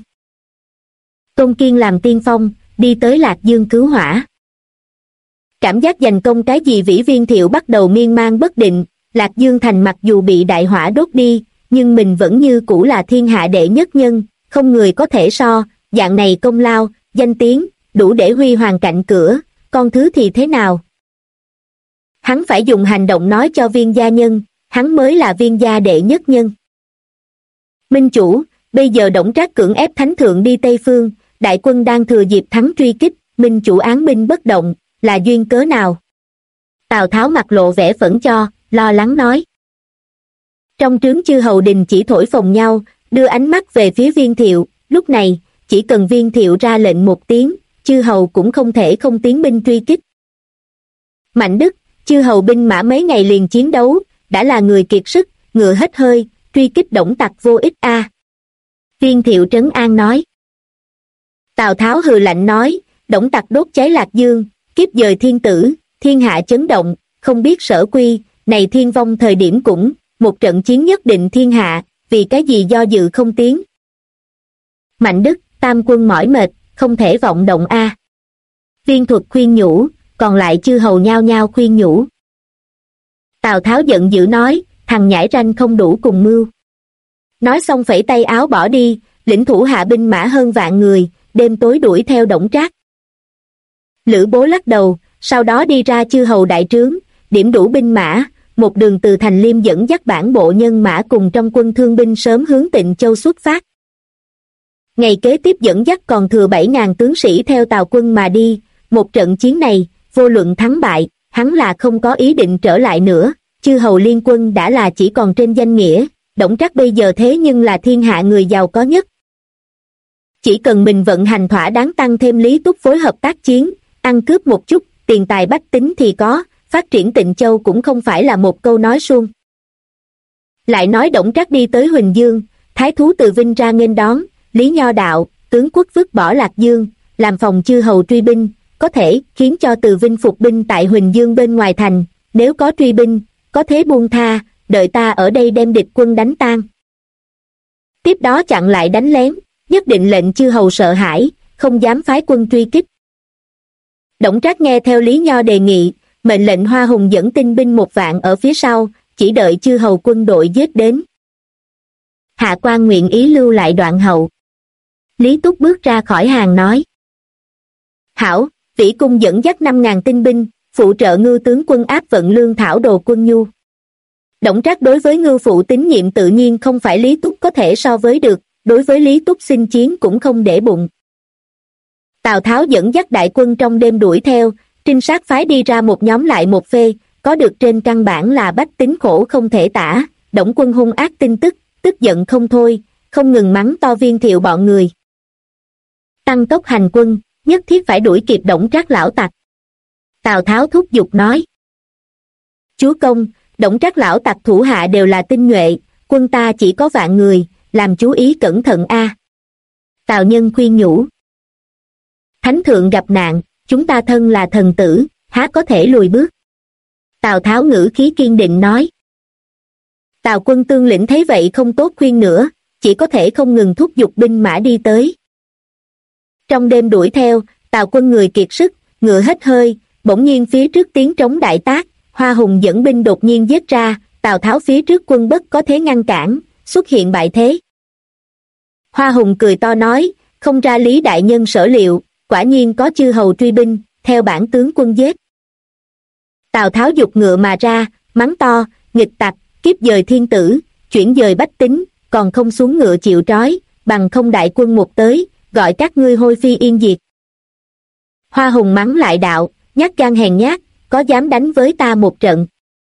Tôn Kiên làm tiên phong, đi tới Lạc Dương cứu hỏa. Cảm giác giành công cái gì vĩ Viên Thiệu bắt đầu miên man bất định, Lạc Dương thành mặc dù bị đại hỏa đốt đi, nhưng mình vẫn như cũ là thiên hạ đệ nhất nhân, không người có thể so, dạng này công lao, danh tiếng, đủ để huy hoàng cạnh cửa, con thứ thì thế nào? Hắn phải dùng hành động nói cho Viên gia nhân, hắn mới là Viên gia đệ nhất nhân. Minh chủ, bây giờ Đổng Trác cưỡng ép thánh thượng đi Tây Phương, đại quân đang thừa dịp thắng truy kích, Minh chủ án binh bất động, là duyên cớ nào? Tào Tháo mặt lộ vẻ phẫn cho, lo lắng nói. Trong trướng chư hầu đình chỉ thổi phồng nhau, đưa ánh mắt về phía Viên Thiệu, lúc này, chỉ cần Viên Thiệu ra lệnh một tiếng, chư hầu cũng không thể không tiến binh truy kích. Mạnh Đức, chư hầu binh mã mấy ngày liền chiến đấu, đã là người kiệt sức, ngựa hết hơi, truy kích Đổng tặc vô ích a. Viên Thiệu trấn an nói. Tào Tháo hừ lạnh nói, Đổng tặc đốt cháy Lạc Dương, kiếp dời thiên tử, thiên hạ chấn động, không biết sở quy, này thiên vong thời điểm cũng, một trận chiến nhất định thiên hạ, vì cái gì do dự không tiến. Mạnh Đức, tam quân mỏi mệt, không thể vọng động a. Viên Thuật khuyên nhủ, còn lại chư hầu nhao nhao khuyên nhủ. Tào Tháo giận dữ nói, thằng nhãi ranh không đủ cùng mưu. Nói xong phẩy tay áo bỏ đi, lĩnh thủ hạ binh mã hơn vạn người, đêm tối đuổi theo Đổng Trác. Lữ Bố lắc đầu, sau đó đi ra chư hầu đại trướng, điểm đủ binh mã, một đường từ Thành Liêm dẫn dắt bản bộ nhân mã cùng trong quân thương binh sớm hướng Tịnh Châu xuất phát. Ngày kế tiếp dẫn dắt còn thừa 7.000 tướng sĩ theo Tào quân mà đi, một trận chiến này, vô luận thắng bại, hắn là không có ý định trở lại nữa, chư hầu liên quân đã là chỉ còn trên danh nghĩa, Đổng Trác bây giờ thế nhưng là thiên hạ người giàu có nhất. Chỉ cần mình vận hành thỏa đáng tăng thêm Lý Túc phối hợp tác chiến, ăn cướp một chút, tiền tài bách tính thì có, phát triển Tịnh Châu cũng không phải là một câu nói suông. Lại nói Đổng Trác đi tới Huỳnh Dương, thái thú Từ Vinh ra nghênh đón, Lý Nho đạo, tướng quốc vứt bỏ Lạc Dương, làm phòng chư hầu truy binh, có thể khiến cho Từ Vinh phục binh tại Huỳnh Dương bên ngoài thành, nếu có truy binh, có thế buông tha, đợi ta ở đây đem địch quân đánh tan. Tiếp đó chặn lại đánh lén, nhất định lệnh chư hầu sợ hãi, không dám phái quân truy kích. Đổng Trác nghe theo Lý Nho đề nghị, mệnh lệnh Hoa Hùng dẫn tinh binh 1 vạn ở phía sau, chỉ đợi chư hầu quân đội giết đến. Hạ quan nguyện ý lưu lại đoạn hậu. Lý Túc bước ra khỏi hàng nói. Hảo, vĩ cung dẫn dắt 5.000 tinh binh, phụ trợ Ngưu tướng quân áp vận lương thảo đồ quân nhu. Đổng Trác đối với Ngưu phụ tín nhiệm tự nhiên không phải Lý Túc có thể so với được, đối với Lý Túc xin chiến cũng không để bụng. Tào Tháo dẫn dắt đại quân trong đêm đuổi theo, trinh sát phái đi ra một nhóm lại một phê, có được trên căn bản là bách tính khổ không thể tả, Đổng quân hung ác tin tức, tức giận không thôi, không ngừng mắng to Viên Thiệu bọn người. Tăng tốc hành quân, nhất thiết phải đuổi kịp Đổng Trác lão tặc. Tào Tháo thúc giục nói. Chúa công, Đổng Trác lão tặc thủ hạ đều là tinh nhuệ, quân ta chỉ có vạn người, làm chú ý cẩn thận a. Tào Nhân khuyên nhủ. Thánh thượng gặp nạn, chúng ta thân là thần tử, há có thể lùi bước. Tào Tháo ngữ khí kiên định nói. Tào quân tương lĩnh thấy vậy không tốt khuyên nữa, chỉ có thể không ngừng thúc giục binh mã đi tới. Trong đêm đuổi theo, Tào quân người kiệt sức, ngựa hết hơi, bỗng nhiên phía trước tiếng trống đại tác, Hoa Hùng dẫn binh đột nhiên giết ra, Tào Tháo phía trước quân bất có thế ngăn cản, xuất hiện bại thế. Hoa Hùng cười to nói, không ra Lý đại nhân sở liệu, quả nhiên có chư hầu truy binh, theo bản tướng quân giết. Tào Tháo giục ngựa mà ra, mắng to, nghịch tặc, kiếp dời thiên tử, chuyển dời bách tính, còn không xuống ngựa chịu trói, bằng không đại quân một tới, gọi các ngươi hôi phi yên diệt. Hoa Hùng mắng lại đạo, nhát gan hèn nhát, có dám đánh với ta một trận.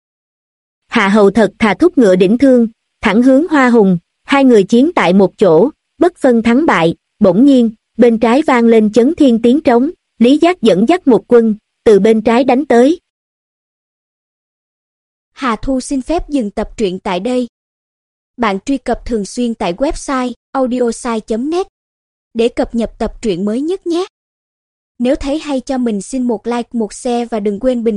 Hạ hầu thật thà thúc ngựa đỉnh thương, thẳng hướng Hoa Hùng, hai người chiến tại một chỗ, bất phân thắng bại, bỗng nhiên, bên trái vang lên chấn thiên tiếng trống, Lý Giác dẫn dắt một quân, từ bên trái đánh tới. Hà Thu xin phép dừng tập truyện tại đây. Bạn truy cập thường xuyên tại website audiosai.net để cập nhật tập truyện mới nhất nhé. Nếu thấy hay cho mình xin một like, một share và đừng quên bình